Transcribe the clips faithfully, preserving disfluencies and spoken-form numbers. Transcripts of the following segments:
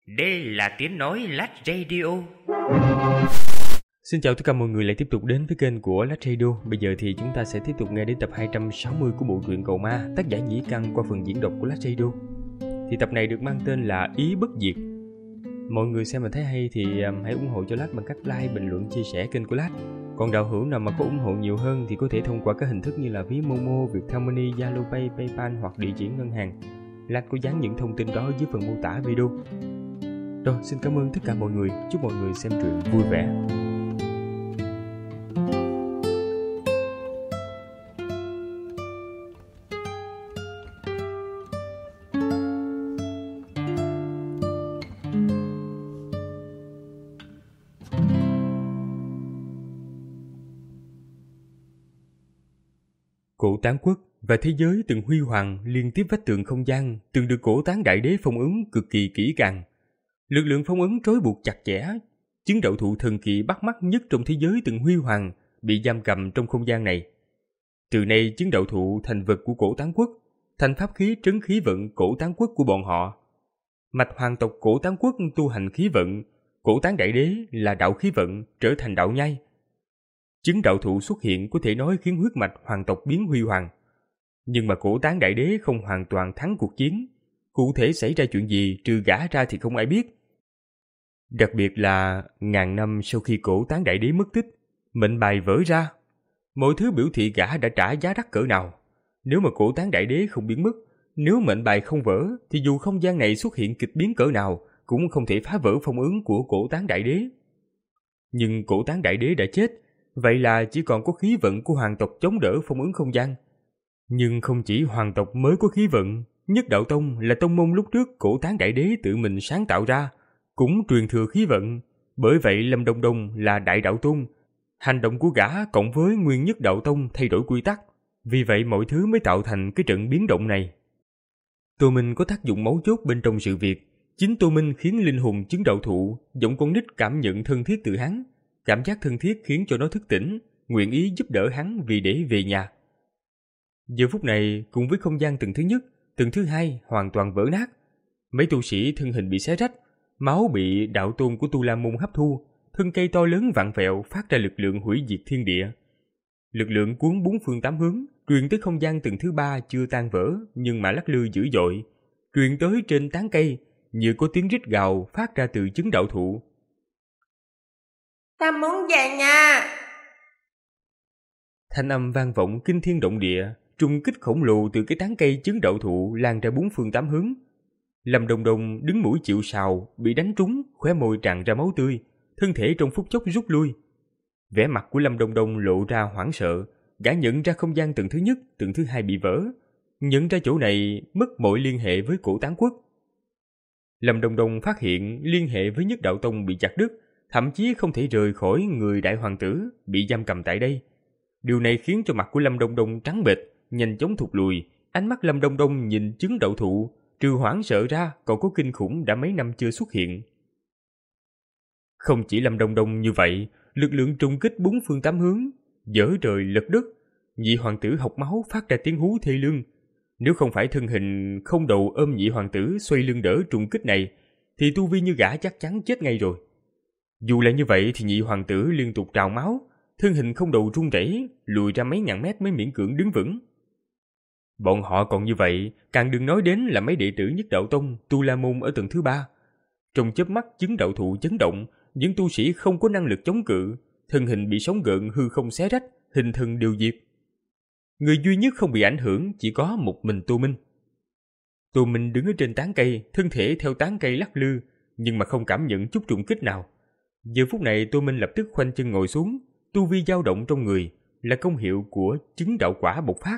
Đây là tiếng nói Lách Radio. Xin chào tất cả mọi người lại tiếp tục đến với kênh của Lách Radio. Bây giờ thì chúng ta sẽ tiếp tục nghe đến tập hai trăm sáu mươi của bộ truyện Cầu Ma, tác giả Nhĩ Căn qua phần diễn đọc của Lách Radio. Thì tập này được mang tên là Ý Bất Diệt. Mọi người xem mà thấy hay thì um, hãy ủng hộ cho Lách bằng cách like, bình luận, chia sẻ kênh của Lách. Còn đạo hữu nào mà có ủng hộ nhiều hơn thì có thể thông qua các hình thức như là ví Momo, Viettel Money, Zalo Pay, PayPal hoặc địa chỉ ngân hàng. Lách có dán những thông tin đó dưới phần mô tả video. Rồi, xin cảm ơn tất cả mọi người. Chúc mọi người xem truyện vui vẻ. Cổ Tán Quốc và thế giới từng huy hoàng liên tiếp vách tường không gian từng được Cổ Tán Đại Đế phong ấn cực kỳ kỹ càng. Lực lượng phong ấn trói buộc chặt chẽ, chứng đạo thụ thần kỳ bắt mắt nhất trong thế giới từng huy hoàng bị giam cầm trong không gian này. Từ nay chứng đạo thụ thành vật của Cổ Tán Quốc, thành pháp khí trấn khí vận Cổ Tán Quốc của bọn họ. Mạch hoàng tộc Cổ Tán Quốc tu hành khí vận, Cổ Tán Đại Đế là đạo khí vận trở thành đạo nhai. Chứng đạo thụ xuất hiện có thể nói khiến huyết mạch hoàng tộc biến huy hoàng. Nhưng mà Cổ Tán Đại Đế không hoàn toàn thắng cuộc chiến. Cụ thể xảy ra chuyện gì trừ gã ra thì không ai biết. Đặc biệt là ngàn năm sau khi Cổ Tán Đại Đế mất tích, mệnh bài vỡ ra. Mọi thứ biểu thị gã đã trả giá đắt cỡ nào. Nếu mà Cổ Tán Đại Đế không biến mất, nếu mệnh bài không vỡ, thì dù không gian này xuất hiện kịch biến cỡ nào, cũng không thể phá vỡ phong ấn của Cổ Tán Đại Đế. Nhưng Cổ Tán Đại Đế đã chết, vậy là chỉ còn có khí vận của hoàng tộc chống đỡ phong ấn không gian. Nhưng không chỉ hoàng tộc mới có khí vận, Nhất Đạo Tông là tông môn lúc trước Cổ Tán Đại Đế tự mình sáng tạo ra, cũng truyền thừa khí vận. Bởi vậy Lâm Đông Đông là Đại Đạo Tôn. Hành động của gã cộng với nguyên Nhất Đạo Tông thay đổi quy tắc, vì vậy mọi thứ mới tạo thành cái trận biến động này. Tô Minh có tác dụng mấu chốt bên trong sự việc. Chính Tô Minh khiến linh hồn chứng đạo thụ giống con nít cảm nhận thân thiết từ hắn. Cảm giác thân thiết khiến cho nó thức tỉnh, nguyện ý giúp đỡ hắn vì để về nhà. Giờ phút này, cùng với không gian tầng thứ nhất, tầng thứ hai hoàn toàn vỡ nát. Mấy tu sĩ thân hình bị xé rách, máu bị đạo tôn của Tu La Môn hấp thu, thân cây to lớn vặn vẹo phát ra lực lượng hủy diệt thiên địa. Lực lượng cuốn bốn phương tám hướng, truyền tới không gian tầng thứ ba chưa tan vỡ nhưng mà lắc lư dữ dội, truyền tới trên tán cây, như có tiếng rít gào phát ra từ chứng đạo thụ. Ta muốn về nhà. Thanh âm vang vọng kinh thiên động địa, trùng kích khổng lồ từ cái tán cây chứng đạo thụ lan ra bốn phương tám hướng. Lâm Đông Đông đứng mũi chịu sào, bị đánh trúng, khóe môi tràn ra máu tươi, thân thể trong phút chốc rút lui. Vẻ mặt của Lâm Đông Đông lộ ra hoảng sợ, gã nhận ra không gian tầng thứ nhất, tầng thứ hai bị vỡ, nhận ra chỗ này mất mọi liên hệ với Cổ Tán Quốc. Lâm Đông Đông phát hiện liên hệ với Nhất Đạo Tông bị chặt đứt, thậm chí không thể rời khỏi người đại hoàng tử bị giam cầm tại đây. Điều này khiến cho mặt của Lâm Đông Đông trắng bệch, nhanh chóng thụt lùi. Ánh mắt Lâm Đông Đông nhìn chứng đạo thụ, trừ hoảng sợ ra còn có kinh khủng đã mấy năm chưa xuất hiện. Không chỉ Lâm Đông Đông như vậy, lực lượng trùng kích bốn phương tám hướng, dở trời lật đất. Nhị hoàng tử học máu phát ra tiếng hú thê lương. Nếu không phải thân hình không đầu ôm nhị hoàng tử xoay lưng đỡ trùng kích này, thì tu vi như gã chắc chắn chết ngay rồi. Dù là như vậy thì nhị hoàng tử liên tục trào máu, thân hình không đầu run rẩy, lùi ra mấy ngàn mét mới miễn cưỡng đứng vững. Bọn họ còn như vậy, càng đừng nói đến là mấy đệ tử Nhất Đạo Tông, Tu La Môn ở tầng thứ ba. Trong chớp mắt chứng đạo thụ chấn động, những tu sĩ không có năng lực chống cự, thân hình bị sóng gợn hư không xé rách, hình thân đều diệt. Người duy nhất không bị ảnh hưởng chỉ có một mình Tô Minh. Tô Minh đứng ở trên tán cây, thân thể theo tán cây lắc lư, nhưng mà không cảm nhận chút trùng kích nào. Giờ phút này Tô Minh lập tức khoanh chân ngồi xuống, tu vi dao động trong người là công hiệu của chứng đạo quả bộc phát.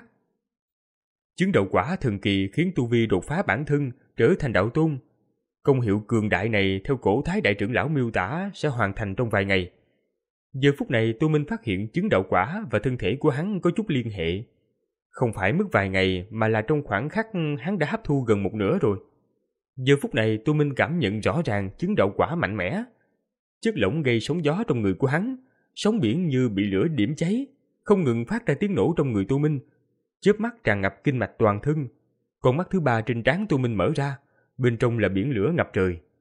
Chứng đạo quả thần kỳ khiến tu vi đột phá bản thân, trở thành đạo tôn. Công hiệu cường đại này theo Cổ Thái đại trưởng lão miêu tả sẽ hoàn thành trong vài ngày. Giờ phút này Tô Minh phát hiện chứng đạo quả và thân thể của hắn có chút liên hệ. Không phải mất vài ngày mà là trong khoảng khắc hắn đã hấp thu gần một nửa rồi. Giờ phút này Tô Minh cảm nhận rõ ràng chứng đạo quả mạnh mẽ. Chất lỏng gây sóng gió trong người của hắn, sóng biển như bị lửa điểm cháy, không ngừng phát ra tiếng nổ trong người Tô Minh. Chớp mắt tràn ngập kinh mạch toàn thân. Con mắt thứ ba trên trán Tô Minh mở ra, bên trong là biển lửa ngập trời.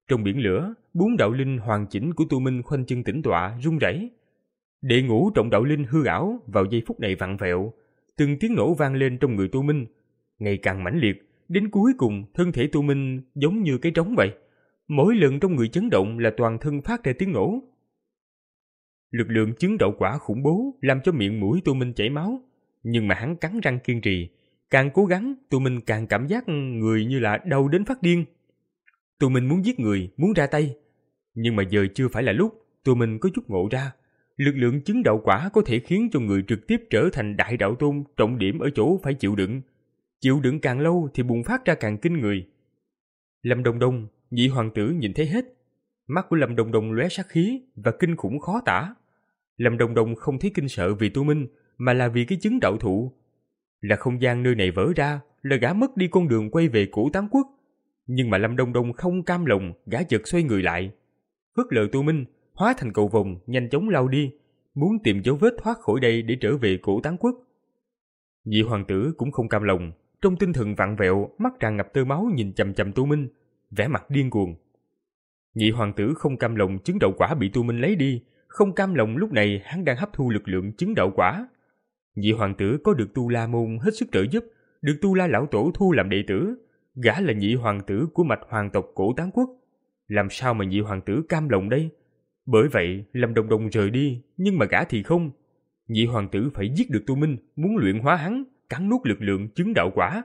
Trong biển lửa, bốn đạo linh hoàn chỉnh của Tu Minh khoanh chân tĩnh tọa run rẩy. Đệ ngũ trọng đạo linh hư ảo vào giây phút này vặn vẹo, từng tiếng nổ vang lên trong người Tu Minh, ngày càng mãnh liệt, đến cuối cùng thân thể Tu Minh giống như cái trống vậy, mỗi lần trong người chấn động là toàn thân phát ra tiếng nổ. Lực lượng chứng đạo quả khủng bố làm cho miệng mũi Tu Minh chảy máu, nhưng mà hắn cắn răng kiên trì, càng cố gắng Tu Minh càng cảm giác người như là đau đến phát điên. Tu Minh muốn giết người, muốn ra tay, nhưng mà giờ chưa phải là lúc. Tu Minh có chút ngộ ra, lực lượng chứng đạo quả có thể khiến cho người trực tiếp trở thành đại đạo tôn, trọng điểm ở chỗ phải chịu đựng. Chịu đựng càng lâu thì bùng phát ra càng kinh người. Lâm Đông Đông, nhị hoàng tử nhìn thấy hết. Mắt của Lâm Đông Đông lóe sát khí và kinh khủng khó tả. Lâm Đông Đông không thấy kinh sợ vì Tu Minh, mà là vì cái chứng đạo thụ. Là không gian nơi này vỡ ra, là gã mất đi con đường quay về Cổ Tán Quốc. Nhưng mà Lâm Đông Đông không cam lòng, gã chợt xoay người lại, phớt lờ Tu Minh, hóa thành cầu vồng nhanh chóng lao đi, muốn tìm dấu vết thoát khỏi đây để trở về Cổ Tán Quốc. Nhị hoàng tử cũng không cam lòng, trong tinh thần vặn vẹo, mắt tràn ngập tơ máu nhìn chằm chằm Tu Minh, vẻ mặt điên cuồng. Nhị hoàng tử không cam lòng chứng đạo quả bị Tu Minh lấy đi, không cam lòng lúc này hắn đang hấp thu lực lượng chứng đạo quả. Nhị hoàng tử có được Tu La môn hết sức trợ giúp, được Tu La lão tổ thu làm đệ tử, gã là nhị hoàng tử của mạch hoàng tộc Cổ Tán Quốc, làm sao mà nhị hoàng tử cam lòng đây? Bởi vậy Lâm Đông Đông rời đi, nhưng mà gã thì không. Nhị hoàng tử phải giết được Tu Minh, muốn luyện hóa hắn, cắn nuốt lực lượng chứng đạo quả.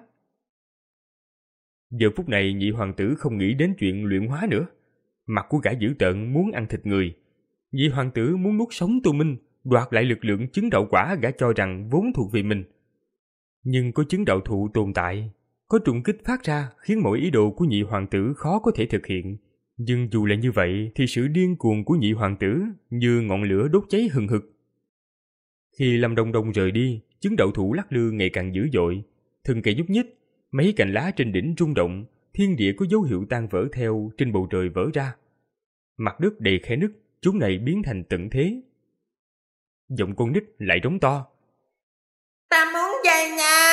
Giờ phút này nhị hoàng tử không nghĩ đến chuyện luyện hóa nữa, mặt của gã dữ tợn muốn ăn thịt người. Nhị hoàng tử muốn nuốt sống Tu Minh, đoạt lại lực lượng chứng đạo quả gã cho rằng vốn thuộc về mình. Nhưng có chứng đạo thụ tồn tại, có trùng kích phát ra khiến mọi ý đồ của nhị hoàng tử khó có thể thực hiện. Nhưng dù là như vậy thì sự điên cuồng của nhị hoàng tử như ngọn lửa đốt cháy hừng hực. Khi Lâm Đông Đông rời đi, chứng đạo thụ lắc lư ngày càng dữ dội, thân cây nhúc nhích, mấy cành lá trên đỉnh rung động, thiên địa có dấu hiệu tan vỡ theo, trên bầu trời vỡ ra. Mặt đất đầy khe nứt, chúng này biến thành tận thế. Giọng con nít lại rống to. Ta muốn về nhà.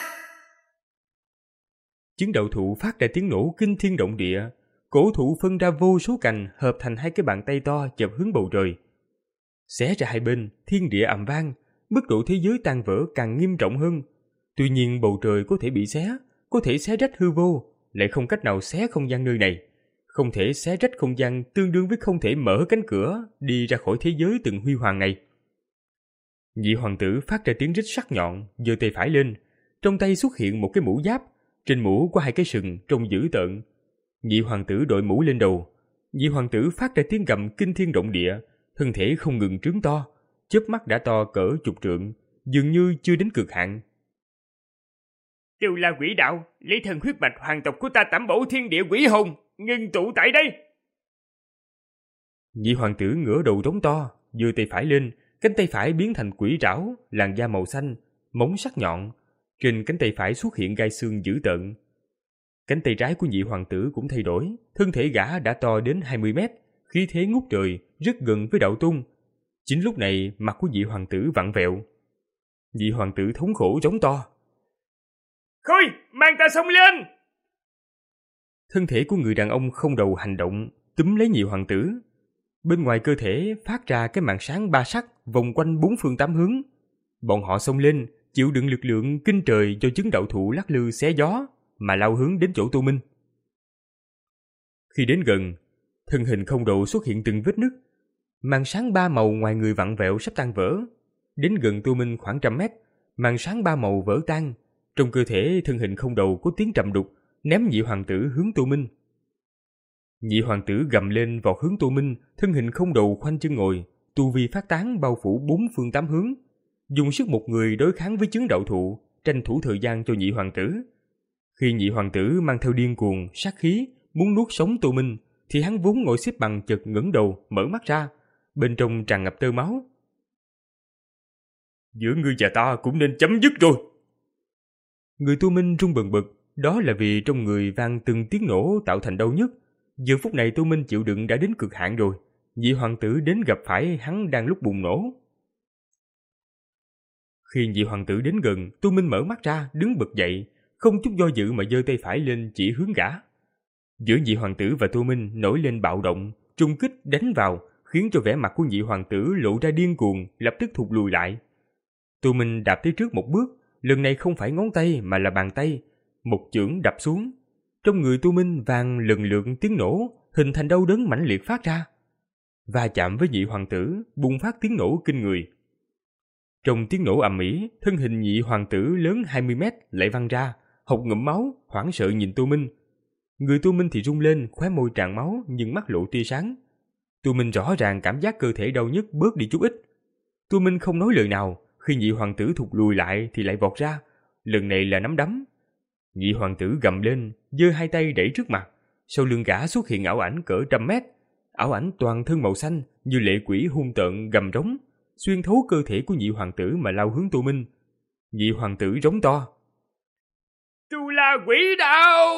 Chứng đạo thụ phát ra tiếng nổ kinh thiên động địa, cổ thụ phân ra vô số cành hợp thành hai cái bàn tay to chập hướng bầu trời. Xé ra hai bên, thiên địa ầm vang, mức độ thế giới tan vỡ càng nghiêm trọng hơn. Tuy nhiên bầu trời có thể bị xé, có thể xé rách hư vô, lại không cách nào xé không gian nơi này. Không thể xé rách không gian tương đương với không thể mở cánh cửa đi ra khỏi thế giới từng huy hoàng này. Nhị hoàng tử phát ra tiếng rít sắc nhọn, giơ tay phải lên, trong tay xuất hiện một cái mũ giáp, trên mũ có hai cái sừng trông dữ tợn. Nhị hoàng tử đội mũ lên đầu, nhị hoàng tử phát ra tiếng gầm kinh thiên động địa, thân thể không ngừng trướng to, chớp mắt đã to cỡ chục trượng, dường như chưa đến cực hạn. Đều là quỷ đạo, lấy thần huyết mạch hoàng tộc của ta tẩm bổ thiên địa quỷ hồn, ngưng tụ tại đây. Nhị hoàng tử ngửa đầu trống to, giơ tay phải lên, cánh tay phải biến thành quỷ trảo, làn da màu xanh, móng sắc nhọn, trên cánh tay phải xuất hiện gai xương dữ tợn. Cánh tay trái của nhị hoàng tử cũng thay đổi, thân thể gã đã to đến hai mươi mét, khí thế ngút trời, rất gần với đạo tung. Chính lúc này mặt của nhị hoàng tử vặn vẹo. Nhị hoàng tử thống khổ trống to. Khôi, mang ta xông lên! Thân thể của người đàn ông không đầu hành động, túm lấy nhị hoàng tử. Bên ngoài cơ thể phát ra cái màn sáng ba sắc vòng quanh bốn phương tám hướng. Bọn họ xông lên, chịu đựng lực lượng kinh trời do chứng đạo thụ lắc lư xé gió, mà lao hướng đến chỗ Tu Minh. Khi đến gần, thân hình không đầu xuất hiện từng vết nứt. Màn sáng ba màu ngoài người vặn vẹo sắp tan vỡ. Đến gần Tu Minh khoảng trăm mét, màn sáng ba màu vỡ tan. Trong cơ thể thân hình không đầu có tiếng trầm đục, ném nhị hoàng tử hướng Tu Minh. Nhị hoàng tử gầm lên vọt hướng Tu Minh, thân hình không đầu khoanh chân ngồi, tu vi phát tán bao phủ bốn phương tám hướng, dùng sức một người đối kháng với chứng đạo thụ, tranh thủ thời gian cho nhị hoàng tử. Khi nhị hoàng tử mang theo điên cuồng, sát khí, muốn nuốt sống Tu Minh, thì hắn vốn ngồi xếp bằng chợt ngẩng đầu, mở mắt ra, bên trong tràn ngập tơ máu. Giữa ngươi và ta cũng nên chấm dứt rồi. Người Tu Minh run bần bật, đó là vì trong người vang từng tiếng nổ tạo thành đau nhức. Giờ phút này Tu Minh chịu đựng đã đến cực hạn rồi, nhị hoàng tử đến gặp phải hắn đang lúc bùng nổ. Khi nhị hoàng tử đến gần, Tu Minh mở mắt ra, đứng bật dậy, không chút do dự mà giơ tay phải lên chỉ hướng gã. Giữa nhị hoàng tử và Tô Minh nổi lên bạo động, trung kích đánh vào, khiến cho vẻ mặt của nhị hoàng tử lộ ra điên cuồng, lập tức thụt lùi lại. Tô Minh đạp tới trước một bước, lần này không phải ngón tay mà là bàn tay, một chưởng đập xuống. Trong người Tô Minh vang lần lượt tiếng nổ, hình thành đau đớn mãnh liệt phát ra. Va chạm với nhị hoàng tử, bùng phát tiếng nổ kinh người. Trong tiếng nổ ầm ĩ, thân hình nhị hoàng tử lớn hai mươi mét lại văng ra, hộc ngụm máu, hoảng sợ nhìn Tô Minh. Người Tô Minh thì rung lên, khóe môi tràn máu nhưng mắt lộ tia sáng. Tô Minh rõ ràng cảm giác cơ thể đau nhức bớt đi chút ít. Tô Minh không nói lời nào, khi nhị hoàng tử thụt lùi lại thì lại vọt ra, lần này là nắm đấm. Nhị hoàng tử gầm lên, giơ hai tay đẩy trước mặt, sau lưng gã xuất hiện ảo ảnh cỡ trăm mét. Ảo ảnh toàn thân màu xanh như lệ quỷ hung tợn gầm rống, xuyên thấu cơ thể của nhị hoàng tử mà lao hướng Tô Minh. Nhị hoàng tử rống to: Tu La Quỷ Đạo!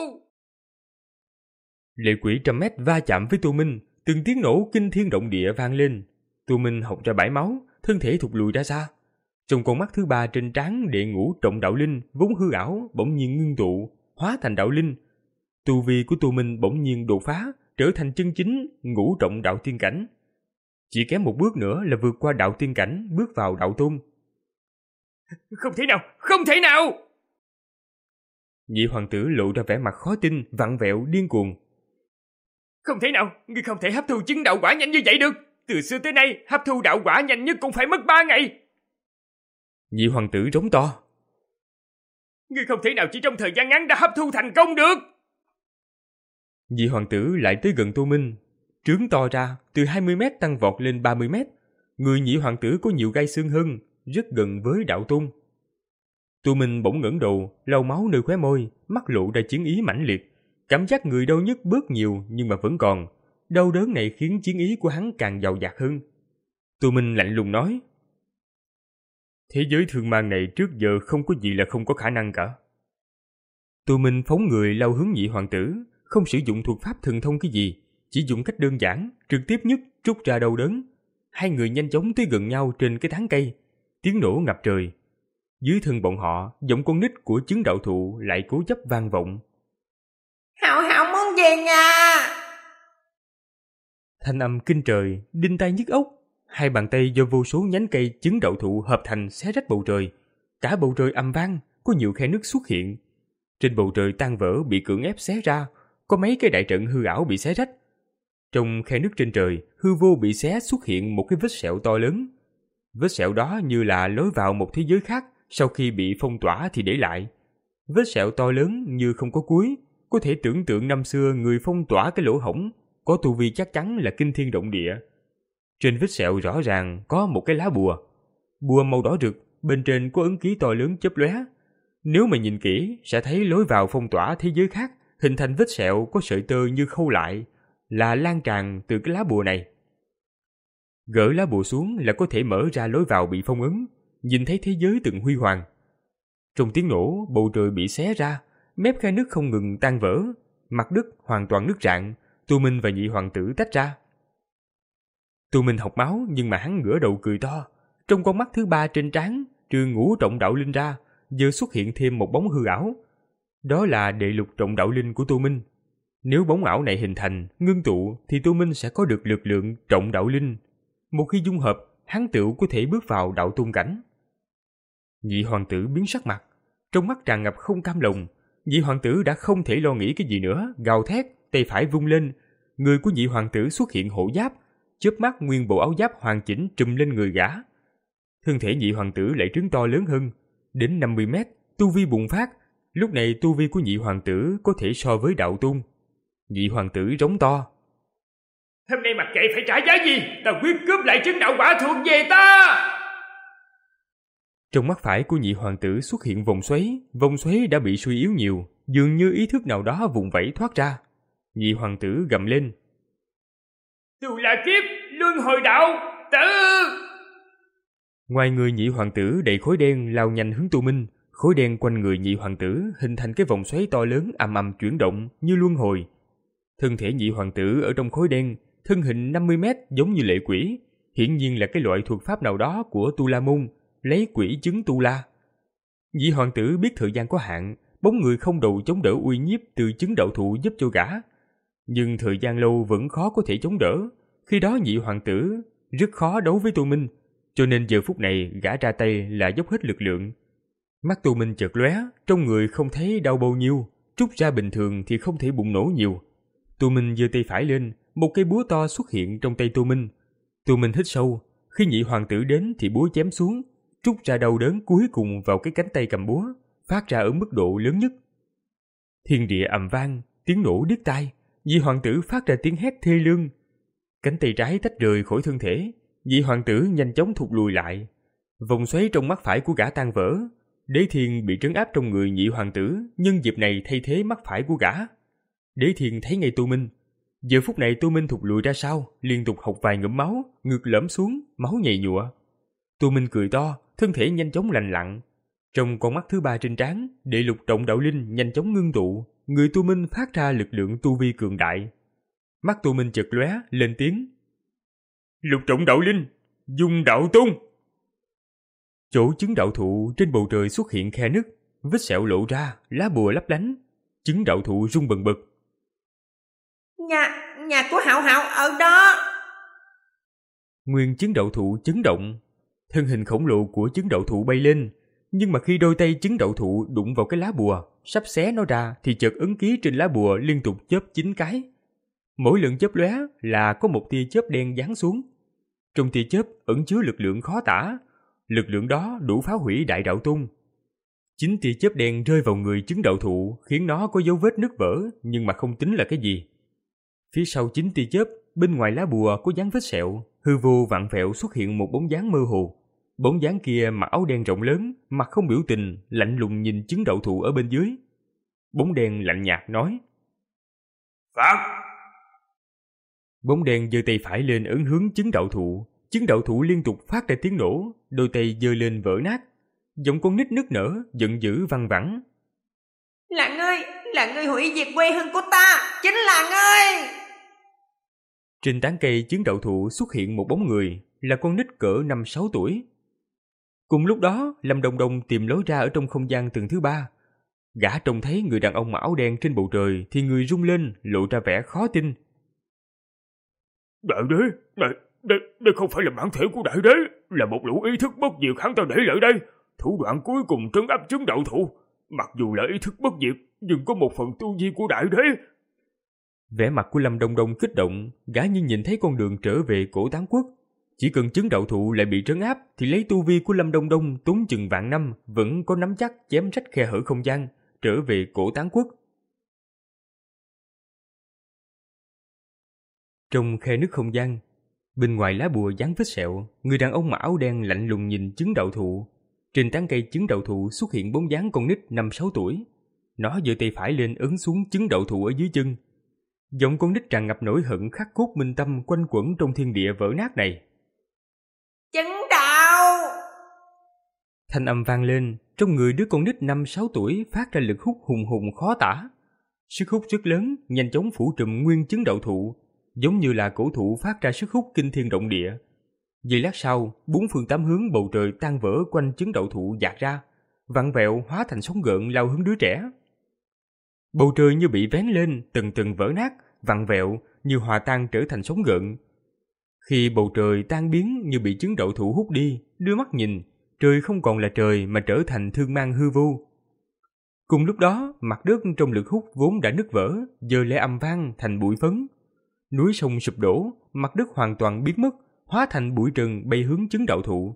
Lệ quỷ trăm mét va chạm với Tô Minh, từng tiếng nổ kinh thiên động địa vang lên. Tô Minh hộc ra bãi máu, thân thể thụt lùi ra xa. Trong con mắt thứ ba trên trán đệ ngũ trọng đạo linh vốn hư ảo bỗng nhiên ngưng tụ, hóa thành đạo linh. Tu vi của Tô Minh bỗng nhiên đột phá, trở thành chân chính ngũ trọng đạo tiên cảnh. Chỉ kém một bước nữa là vượt qua đạo tiên cảnh, bước vào đạo tôn. Không thể nào, không thể nào! Nhị hoàng tử lộ ra vẻ mặt khó tin, vặn vẹo, điên cuồng. Không thể nào, ngươi không thể hấp thu chứng đạo quả nhanh như vậy được. Từ xưa tới nay, hấp thu đạo quả nhanh nhất cũng phải mất ba ngày. Nhị hoàng tử rống to: Ngươi không thể nào chỉ trong thời gian ngắn đã hấp thu thành công được. Nhị hoàng tử lại tới gần Tô Minh, trướng to ra, từ hai mươi mét tăng vọt lên ba mươi mét. Người nhị hoàng tử có nhiều gai xương hơn, rất gần với đạo tôn. Tô Minh bỗng ngẩng đầu, lau máu nơi khóe môi, mắt lộ ra chiến ý mãnh liệt. Cảm giác người đau nhức bớt nhiều nhưng mà vẫn còn. Đau đớn này khiến chiến ý của hắn càng dào dạt hơn. Tô Minh lạnh lùng nói: Thế giới thương mang này trước giờ không có gì là không có khả năng cả. Tô Minh phóng người lao hướng nhị hoàng tử, không sử dụng thuật pháp thần thông cái gì, chỉ dùng cách đơn giản, trực tiếp nhất trút ra đau đớn. Hai người nhanh chóng tới gần nhau trên cái tán cây, tiếng nổ ngập trời. Dưới thân bọn họ, giọng con nít của chứng đạo thụ lại cố chấp vang vọng: Hảo Hảo muốn về nhà. Thanh âm kinh trời, đinh tai nhức óc. Hai bàn tay do vô số nhánh cây chứng đạo thụ hợp thành xé rách bầu trời. Cả bầu trời ầm vang, có nhiều khe nứt xuất hiện. Trên bầu trời tan vỡ bị cưỡng ép xé ra, có mấy cái đại trận hư ảo bị xé rách. Trong khe nứt trên trời, hư vô bị xé xuất hiện một cái vết sẹo to lớn. Vết sẹo đó như là lối vào một thế giới khác sau khi bị phong tỏa thì để lại. Vết sẹo to lớn như không có cuối, có thể tưởng tượng năm xưa người phong tỏa cái lỗ hổng, có tu vi chắc chắn là kinh thiên động địa. Trên vết sẹo rõ ràng có một cái lá bùa. Bùa màu đỏ rực, bên trên có ấn ký to lớn chớp lóe. Nếu mà nhìn kỹ, sẽ thấy lối vào phong tỏa thế giới khác, hình thành vết sẹo có sợi tơ như khâu lại, là lan tràn từ cái lá bùa này. Gỡ lá bùa xuống là có thể mở ra lối vào bị phong ấn, nhìn thấy thế giới từng huy hoàng. Trong tiếng nổ, bầu trời bị xé ra, mép khe nước không ngừng tan vỡ, mặt đất hoàn toàn nứt rạn. Tô Minh và nhị hoàng tử tách ra. Tô Minh học máu nhưng mà hắn ngửa đầu cười to. Trong con mắt thứ ba trên trán, trừ ngũ trọng đạo linh ra, giờ xuất hiện thêm một bóng hư ảo. Đó là đệ lục trọng đạo linh của Tô Minh. Nếu bóng ảo này hình thành, ngưng tụ thì Tô Minh sẽ có được lực lượng trọng đạo linh. Một khi dung hợp, hắn tựu có thể bước vào đạo tôn cảnh. Nhị hoàng tử biến sắc mặt, trong mắt tràn ngập không cam lòng. Nhị hoàng tử đã không thể lo nghĩ cái gì nữa, gào thét, tay phải vung lên. Người của nhị hoàng tử xuất hiện hộ giáp, chớp mắt nguyên bộ áo giáp hoàn chỉnh trùm lên người gã. Thân thể nhị hoàng tử lại trứng to lớn hơn, đến năm mươi mét, tu vi bùng phát. Lúc này tu vi của nhị hoàng tử có thể so với đạo tôn. Nhị hoàng tử rống to: Hôm nay mặc kệ phải trả giá gì, ta quyết cướp lại chứng đạo quả thuộc về ta. Trong mắt phải của nhị hoàng tử xuất hiện vòng xoáy, vòng xoáy đã bị suy yếu nhiều, dường như ý thức nào đó vùng vẫy thoát ra. Nhị hoàng tử gầm lên: Tu La Kiếp, luân hồi đạo, tử! Ngoài người nhị hoàng tử đầy khối đen lao nhanh hướng Tô Minh, khối đen quanh người nhị hoàng tử hình thành cái vòng xoáy to lớn ầm ầm chuyển động như luân hồi. Thân thể nhị hoàng tử ở trong khối đen, thân hình năm mươi mét giống như lệ quỷ, hiển nhiên là cái loại thuật pháp nào đó của Tu La môn, lấy quỷ chứng Tu La. Nhị hoàng tử biết thời gian có hạn, bóng người không đầu chống đỡ uy nhiếp từ chứng đạo thụ giúp cho gã. nhưng thời gian lâu vẫn khó có thể chống đỡ. Khi đó nhị hoàng tử rất khó đấu với Tô Minh, cho nên giờ phút này gã ra tay là dốc hết lực lượng. Mắt Tô Minh chợt lóe, trong người không thấy đau bao nhiêu, trút ra bình thường thì không thể bùng nổ nhiều. Tô Minh giơ tay phải lên, một cây búa to xuất hiện trong tay Tô Minh. Tô Minh hít sâu, khi nhị hoàng tử đến thì búa chém xuống, trút ra đau đớn cuối cùng vào cái cánh tay cầm búa, phát ra ở mức độ lớn nhất. Thiên địa ầm vang, tiếng nổ điếc tai, nhị hoàng tử phát ra tiếng hét thê lương. Cánh tay trái tách rời khỏi thân thể, nhị hoàng tử nhanh chóng thụt lùi lại. Vòng xoáy trong mắt phải của gã tan vỡ, Đế Thiên bị trấn áp trong người nhị hoàng tử, nhân dịp này thay thế mắt phải của gã. Đế Thiên thấy ngay Tô Minh. Giờ phút này Tô Minh thụt lùi ra sau, liên tục hộc vài ngụm máu, ngực lõm xuống, máu nhầy nhụa. Tô Minh cười to, thân thể nhanh chóng lành lặn. Trong con mắt thứ ba trên trán, đệ lục trọng đạo linh nhanh chóng ngưng tụ, người Tô Minh phát ra lực lượng tu vi cường đại. Mắt Tô Minh chợt lóe, lên tiếng: "Lục trọng đạo linh, dùng đạo tung!" Chỗ chứng đạo thụ trên bầu trời xuất hiện khe nứt, vết sẹo lộ ra, lá bùa lấp lánh. Chứng đạo thụ rung bần bật. Nhà, nhà của Hạo Hạo ở đó. Nguyên chứng đạo thụ chấn động, thân hình khổng lồ của chứng đạo thụ bay lên, nhưng mà khi đôi tay chứng đạo thụ đụng vào cái lá bùa, sắp xé nó ra thì chợt ấn ký trên lá bùa liên tục chớp chín cái. Mỗi lần chớp lóe là có một tia chớp đen giáng xuống. Trong tia chớp ẩn chứa lực lượng khó tả, lực lượng đó đủ phá hủy đại đạo tung. Chính tia chớp đen rơi vào người chứng đạo thụ khiến nó có dấu vết nứt vỡ, nhưng mà không tính là cái gì. Phía sau chính tia chớp, bên ngoài lá bùa có dáng vết sẹo, hư vô vặn vẹo xuất hiện một bóng dáng mơ hồ. Bóng dáng kia mặc áo đen rộng lớn, mặt không biểu tình, lạnh lùng nhìn chứng đạo thụ ở bên dưới. Bóng đen lạnh nhạt nói: "Phạt!" Bóng đen giơ tay phải lên ấn hướng chứng đạo thụ. Chứng đạo thụ liên tục phát ra tiếng nổ, đôi tay giơ lên vỡ nát. Giọng con nít nức nở, giận dữ văng vẳng: "Là ngươi, là ngươi hủy diệt quê hương của ta, chính là ngươi!" Trên tán cây chứng đạo thụ xuất hiện một bóng người, là con nít cỡ năm sáu tuổi. Cùng lúc đó, Lâm Đông Đông tìm lối ra ở trong không gian tầng thứ ba. Gã trông thấy người đàn ông mặc áo đen trên bầu trời thì người rung lên, lộ ra vẻ khó tin. "Đại đế, đây, đây, đây không phải là bản thể của đại đế, là một lũ ý thức bất diệt hắn ta để lại đây. Thủ đoạn cuối cùng trấn áp chứng đạo thụ. Mặc dù là ý thức bất diệt, nhưng có một phần tu vi của đại đế." Vẻ mặt của Lâm Đông Đông kích động, gã như nhìn thấy con đường trở về cổ tán quốc. Chỉ cần chứng đạo thụ lại bị trấn áp thì lấy tu vi của Lâm Đông Đông tốn chừng vạn năm vẫn có nắm chắc chém rách khe hở không gian, trở về cổ tán quốc. Trong khe nứt không gian, bên ngoài lá bùa dán vết sẹo, người đàn ông mặc áo đen lạnh lùng nhìn chứng đạo thụ. Trên tán cây chứng đạo thụ xuất hiện bóng dáng con nít năm sáu tuổi. Nó giơ tay phải lên ấn xuống chứng đạo thụ ở dưới chân. Giọng con nít tràn ngập nỗi hận khắc cốt minh tâm quanh quẩn trong thiên địa vỡ nát này. "Chứng đạo!" Thanh âm vang lên, trong người đứa con nít năm sáu tuổi phát ra lực hút hùng hùng khó tả. Sức hút rất lớn, nhanh chóng phủ trùm nguyên chứng đạo thụ, giống như là cổ thụ phát ra sức hút kinh thiên động địa. Giây lát sau, bốn phương tám hướng bầu trời tan vỡ quanh chứng đạo thụ dạt ra, vặn vẹo hóa thành sóng gợn lao hướng đứa trẻ. Bầu trời như bị vén lên, từng từng vỡ nát, vặn vẹo như hòa tan trở thành sóng gợn. Khi bầu trời tan biến như bị chứng đạo thụ hút đi, đưa mắt nhìn, trời không còn là trời mà trở thành thương mang hư vô. Cùng lúc đó, mặt đất trong lực hút vốn đã nứt vỡ, giờ lại ầm vang thành bụi phấn. Núi sông sụp đổ, mặt đất hoàn toàn biến mất, hóa thành bụi trần bay hướng chứng đạo thụ.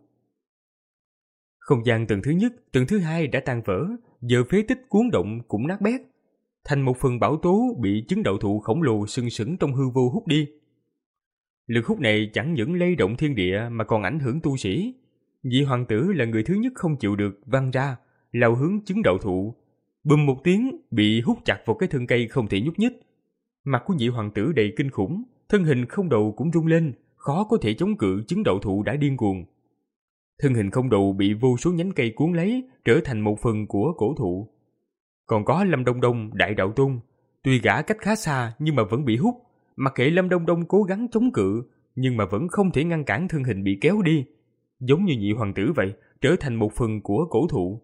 Không gian tầng thứ nhất, tầng thứ hai đã tan vỡ, giờ phế tích cuốn động cũng nát bét, thành một phần bão tố bị chứng đạo thụ khổng lồ sừng sững trong hư vô hút đi. Lực hút này chẳng những lay động thiên địa mà còn ảnh hưởng tu sĩ. Vị hoàng tử là người thứ nhất không chịu được văng ra, lao hướng chứng đạo thụ. Bùm một tiếng bị hút chặt vào cái thân cây không thể nhúc nhích. Mặt của vị hoàng tử đầy kinh khủng, thân hình không đầu cũng rung lên, khó có thể chống cự chứng đạo thụ đã điên cuồng. Thân hình không đầu bị vô số nhánh cây cuốn lấy, trở thành một phần của cổ thụ. Còn có Lâm Đông Đông, Đại Đạo Tôn, tuy gã cách khá xa nhưng mà vẫn bị hút. Mặc kệ Lâm Đông Đông cố gắng chống cự, nhưng mà vẫn không thể ngăn cản thân hình bị kéo đi. Giống như nhị hoàng tử vậy, trở thành một phần của cổ thụ.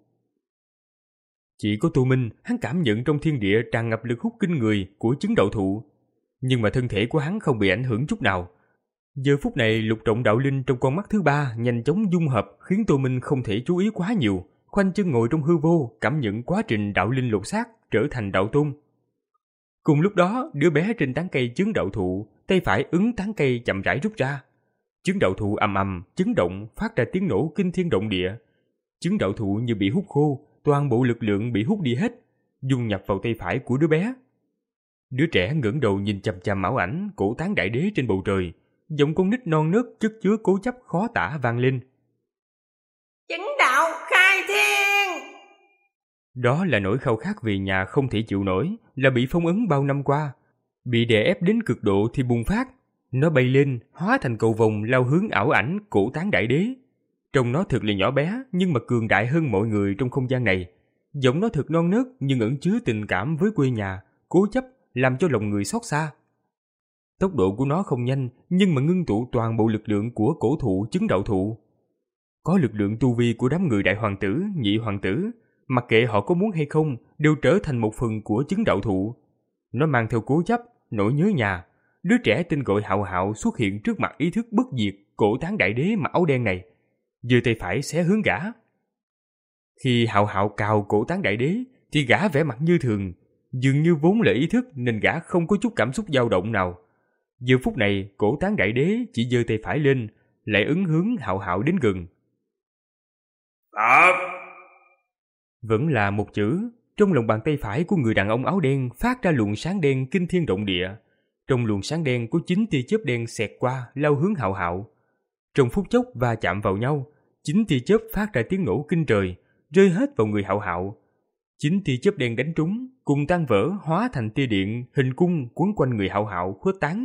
Chỉ có Tô Minh, hắn cảm nhận trong thiên địa tràn ngập lực hút kinh người của chứng đạo thụ. Nhưng mà thân thể của hắn không bị ảnh hưởng chút nào. Giờ phút này lục trọng đạo linh trong con mắt thứ ba nhanh chóng dung hợp, khiến Tô Minh không thể chú ý quá nhiều, khoanh chân ngồi trong hư vô, cảm nhận quá trình đạo linh lột xác trở thành đạo tôn. Cùng lúc đó, đứa bé trên tán cây chứng đạo thụ, tay phải ấn tán cây chậm rãi rút ra. Chứng đạo thụ ầm ầm chấn động, phát ra tiếng nổ kinh thiên động địa. Chứng đạo thụ như bị hút khô, toàn bộ lực lượng bị hút đi hết, dung nhập vào tay phải của đứa bé. Đứa trẻ ngẩng đầu nhìn chằm chằm ảo ảnh cổ tán đại đế trên bầu trời, giọng con nít non nớt chất chứa cố chấp khó tả vang lên. Chứng đạo khai thiên! Đó là nỗi khao khát về nhà không thể chịu nổi, là bị phong ấn bao năm qua. Bị đè ép đến cực độ thì bùng phát. Nó bay lên, hóa thành cầu vồng lao hướng ảo ảnh cổ tán đại đế. Trông nó thật là nhỏ bé, nhưng mà cường đại hơn mọi người trong không gian này. Giọng nó thật non nớt nhưng ẩn chứa tình cảm với quê nhà, cố chấp, làm cho lòng người xót xa. Tốc độ của nó không nhanh, nhưng mà ngưng tụ toàn bộ lực lượng của cổ thụ chứng đạo thụ. Có lực lượng tu vi của đám người đại hoàng tử, nhị hoàng tử, mặc kệ họ có muốn hay không, đều trở thành một phần của chứng đạo thụ. Nó mang theo cố chấp, nỗi nhớ nhà. Đứa trẻ tên gọi Hạo Hạo xuất hiện trước mặt ý thức bất diệt cổ tán đại đế mặc áo đen này, giơ tay phải xé hướng gã. Khi Hạo Hạo cào cổ tán đại đế, thì gã vẻ mặt như thường, dường như vốn là ý thức nên gã không có chút cảm xúc dao động nào. Giờ phút này, cổ tán đại đế chỉ giơ tay phải lên, lại ấn hướng Hạo Hạo đến gần. Tập! Vẫn là một chữ, trong lòng bàn tay phải của người đàn ông áo đen phát ra luồng sáng đen kinh thiên động địa. Trong luồng sáng đen có chín tia chớp đen xẹt qua, lao hướng Hạo Hạo. Trong phút chốc va chạm vào nhau, chín tia chớp phát ra tiếng nổ kinh trời, rơi hết vào người Hạo Hạo. Chín tia chớp đen đánh trúng, cùng tan vỡ hóa thành tia điện, hình cung quấn quanh người Hạo Hạo khuếch tán.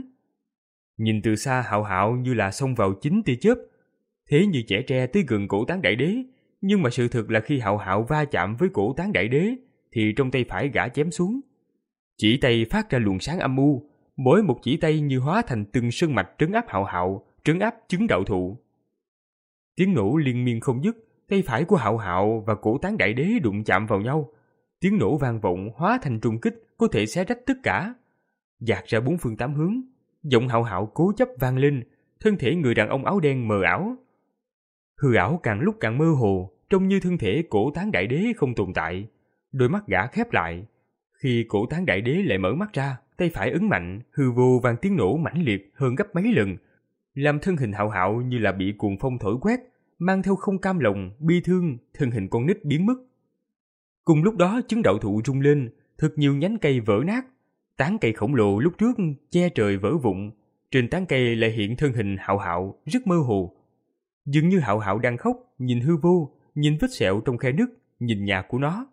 Nhìn từ xa, Hạo Hạo như là xông vào chín tia chớp, thế như trẻ tre tới gần cổ tán đại đế. Nhưng mà sự thực là khi Hạo Hạo va chạm với cổ tán đại đế, thì trong tay phải gã chém xuống. Chỉ tay phát ra luồng sáng âm u, mỗi một chỉ tay như hóa thành từng sơn mạch trấn áp Hạo Hạo, trấn áp chứng đạo thụ. Tiếng nổ liên miên không dứt, tay phải của Hạo Hạo và cổ tán đại đế đụng chạm vào nhau. Tiếng nổ vang vọng hóa thành trùng kích, có thể xé rách tất cả, dạt ra bốn phương tám hướng. Giọng Hạo Hạo cố chấp vang lên, thân thể người đàn ông áo đen mờ ảo. Hư ảo càng lúc càng mơ hồ, trông như thân thể cổ tán đại đế không tồn tại. Đôi mắt gã khép lại. Khi cổ tán đại đế lại mở mắt ra, tay phải ấn mạnh, hư vô vang tiếng nổ mãnh liệt hơn gấp mấy lần, làm thân hình Hạo Hạo như là bị cuồng phong thổi quét, mang theo không cam lòng, bi thương, thân hình con nít biến mất. Cùng lúc đó chứng đạo thụ rung lên, thật nhiều nhánh cây vỡ nát, tán cây khổng lồ lúc trước che trời vỡ vụn, trên tán cây lại hiện thân hình Hạo Hạo rất mơ hồ. Dường như Hạo Hạo đang khóc, nhìn hư vô, nhìn vết sẹo trong khe nứt, nhìn nhà của nó.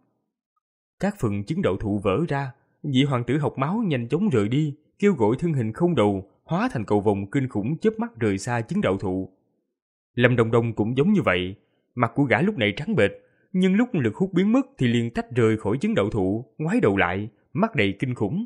Các phần chứng đạo thụ vỡ ra, vị hoàng tử học máu nhanh chóng rời đi, kêu gọi thân hình không đầu, hóa thành cầu vồng kinh khủng chớp mắt rời xa chứng đạo thụ. Lâm Đông Đông cũng giống như vậy, mặt của gã lúc này trắng bệch, nhưng lúc lực hút biến mất thì liền tách rời khỏi chứng đạo thụ, ngoái đầu lại, mắt đầy kinh khủng.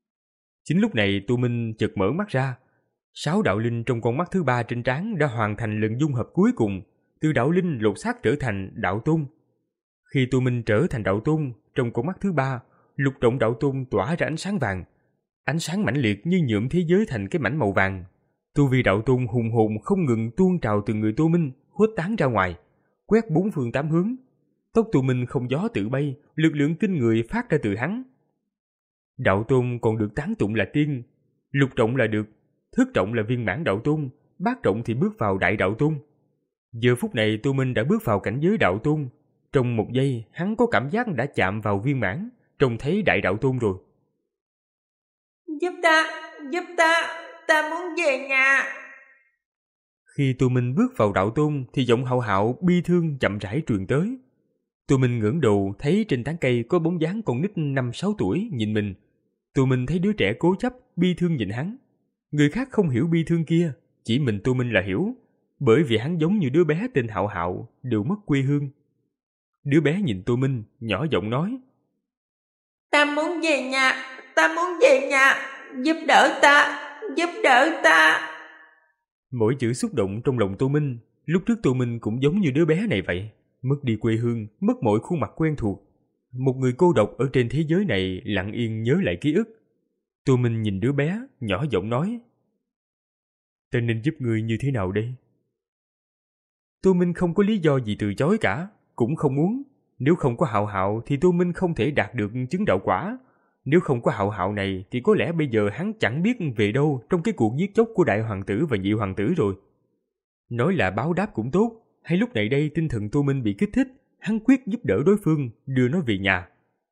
Chính lúc này Tô Minh chợt mở mắt ra. Sáu đạo linh trong con mắt thứ ba trên trán đã hoàn thành lần dung hợp cuối cùng, từ đạo linh lột xác trở thành đạo tôn. Khi Tô Minh trở thành đạo tôn, trong con mắt thứ ba, lục trọng đạo tôn tỏa ra ánh sáng vàng. Ánh sáng mãnh liệt như nhuộm thế giới thành cái mảnh màu vàng. Tu vi đạo tôn hùng hồn không ngừng tuôn trào từ người Tô Minh, khuếch tán ra ngoài, quét bốn phương tám hướng. Tóc Tô Minh không gió tự bay, lực lượng kinh người phát ra từ hắn. Đạo tôn còn được tán tụng là tiên, lục trọng là được, thất trọng là viên mãn đạo tôn, bát trọng thì bước vào đại đạo tôn. Giờ phút này Tô Minh đã bước vào cảnh giới đạo tôn. Trong một giây, hắn có cảm giác đã chạm vào viên mãn, trông thấy đại đạo tôn rồi. Giúp ta, giúp ta, ta muốn về nhà. Khi Tô Minh bước vào đạo tôn thì giọng Hạo Hạo bi thương chậm rãi truyền tới. Tô Minh ngẩng đầu thấy trên tán cây có bóng dáng con nít năm sáu tuổi nhìn mình. Tô Minh thấy đứa trẻ cố chấp, bi thương nhìn hắn. Người khác không hiểu bi thương kia, chỉ mình Tô Minh là hiểu, bởi vì hắn giống như đứa bé tên Hạo Hạo, đều mất quê hương. Đứa bé nhìn Tô Minh, nhỏ giọng nói: Ta muốn về nhà, ta muốn về nhà, giúp đỡ ta, giúp đỡ ta. Mỗi chữ xúc động trong lòng Tô Minh. Lúc trước Tô Minh cũng giống như đứa bé này vậy, mất đi quê hương, mất mọi khuôn mặt quen thuộc. Một người cô độc ở trên thế giới này lặng yên nhớ lại ký ức. Tô Minh nhìn đứa bé, nhỏ giọng nói: "Ta nên giúp ngươi như thế nào đây?" Tô Minh không có lý do gì từ chối cả, cũng không muốn. Nếu không có Hạo Hạo thì Tô Minh không thể đạt được chứng đạo quả. Nếu không có Hạo Hạo này thì có lẽ bây giờ hắn chẳng biết về đâu trong cái cuộc giết chóc của đại hoàng tử và nhị hoàng tử rồi. Nói là báo đáp cũng tốt, hay lúc này đây tinh thần Tô Minh bị kích thích, hắn quyết giúp đỡ đối phương, đưa nó về nhà.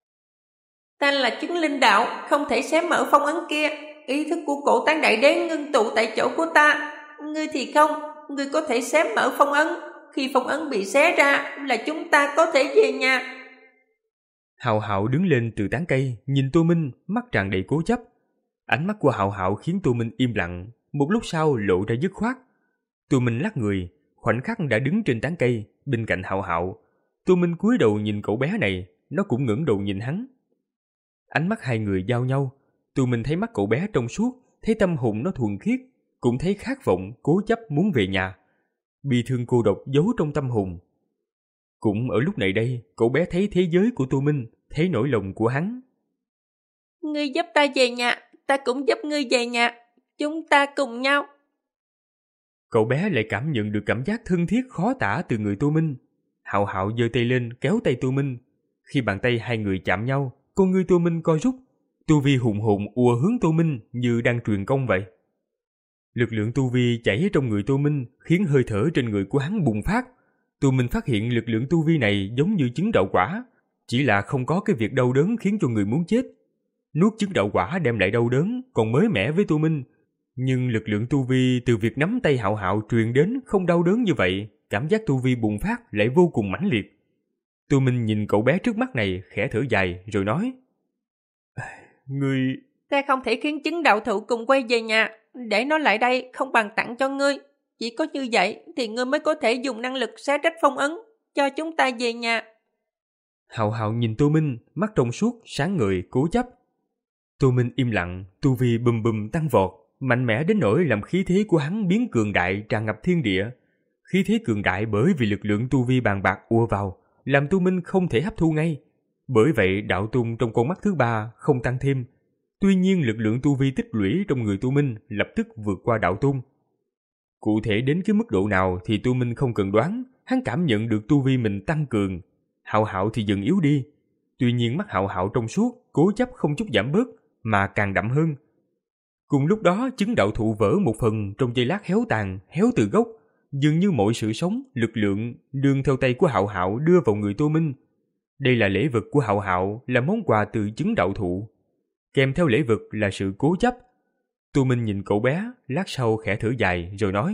Ta là chứng linh đạo, không thể xé mở phong ấn kia. Ý thức của cổ tán đại đế ngưng tụ tại chỗ của ta. Ngươi thì không, ngươi có thể xé mở phong ấn. Khi phong ấn bị xé ra là chúng ta có thể về nhà. Hạo Hạo đứng lên từ tán cây, nhìn Tô Minh, mắt tràn đầy cố chấp. Ánh mắt của Hạo Hạo khiến Tô Minh im lặng, một lúc sau lộ ra dứt khoát. Tô Minh lắc người, khoảnh khắc đã đứng trên tán cây, bên cạnh Hạo Hạo. Tô Minh cúi đầu nhìn cậu bé này, nó cũng ngẩng đầu nhìn hắn. Ánh mắt hai người giao nhau, Tô Minh thấy mắt cậu bé trong suốt, thấy tâm hồn nó thuần khiết, cũng thấy khát vọng, cố chấp muốn về nhà. Bi thương cô độc giấu trong tâm hồn. Cũng ở lúc này đây, cậu bé thấy thế giới của Tô Minh, thấy nỗi lòng của hắn. Ngươi giúp ta về nhà, ta cũng giúp ngươi về nhà. Chúng ta cùng nhau. Cậu bé lại cảm nhận được cảm giác thân thiết khó tả từ người Tô Minh. Hạo Hạo giơ tay lên kéo tay Tô Minh. Khi bàn tay hai người chạm nhau, con ngươi Tô Minh co rút. Tu vi hùng hồn ùa hướng Tô Minh như đang truyền công vậy. Lực lượng tu vi chảy trong người Tô Minh khiến hơi thở trên người của hắn bùng phát. Tô Minh phát hiện lực lượng tu vi này giống như chứng đạo quả, chỉ là không có cái việc đau đớn khiến cho người muốn chết. Nuốt chứng đạo quả đem lại đau đớn còn mới mẻ với Tô Minh, nhưng lực lượng tu vi từ việc nắm tay Hạo Hạo truyền đến không đau đớn như vậy, cảm giác tu vi bùng phát lại vô cùng mãnh liệt. Tô Minh nhìn cậu bé trước mắt này khẽ thở dài rồi nói: "Ngươi..." Ta không thể khiến chứng đạo thụ cùng quay về nhà, để nó lại đây không bằng tặng cho ngươi. Chỉ có như vậy thì ngươi mới có thể dùng năng lực xé rách phong ấn, cho chúng ta về nhà. Hạo Hạo nhìn Tô Minh, mắt trong suốt, sáng ngời, cố chấp. Tô Minh im lặng, tu vi bùm bùm tăng vọt, mạnh mẽ đến nỗi làm khí thế của hắn biến cường đại tràn ngập thiên địa. Khí thế cường đại bởi vì lực lượng tu vi bàn bạc ùa vào, làm Tô Minh không thể hấp thu ngay. Bởi vậy đạo tung trong con mắt thứ ba không tăng thêm. Tuy nhiên lực lượng tu vi tích lũy trong người Tô Minh lập tức vượt qua đạo tung. Cụ thể đến cái mức độ nào thì Tô Minh không cần đoán, hắn cảm nhận được tu vi mình tăng cường. Hạo Hạo thì dần yếu đi. Tuy nhiên mắt Hạo Hạo trong suốt, cố chấp không chút giảm bớt, mà càng đậm hơn. Cùng lúc đó chứng đạo thụ vỡ một phần trong giây lát héo tàn, héo từ gốc. Dường như mọi sự sống, lực lượng, đường theo tay của Hạo Hạo đưa vào người Tô Minh. Đây là lễ vật của Hạo Hạo, là món quà từ chứng đạo thụ. Kèm theo lễ vật là sự cố chấp. Tô Minh nhìn cậu bé, lát sau khẽ thở dài rồi nói: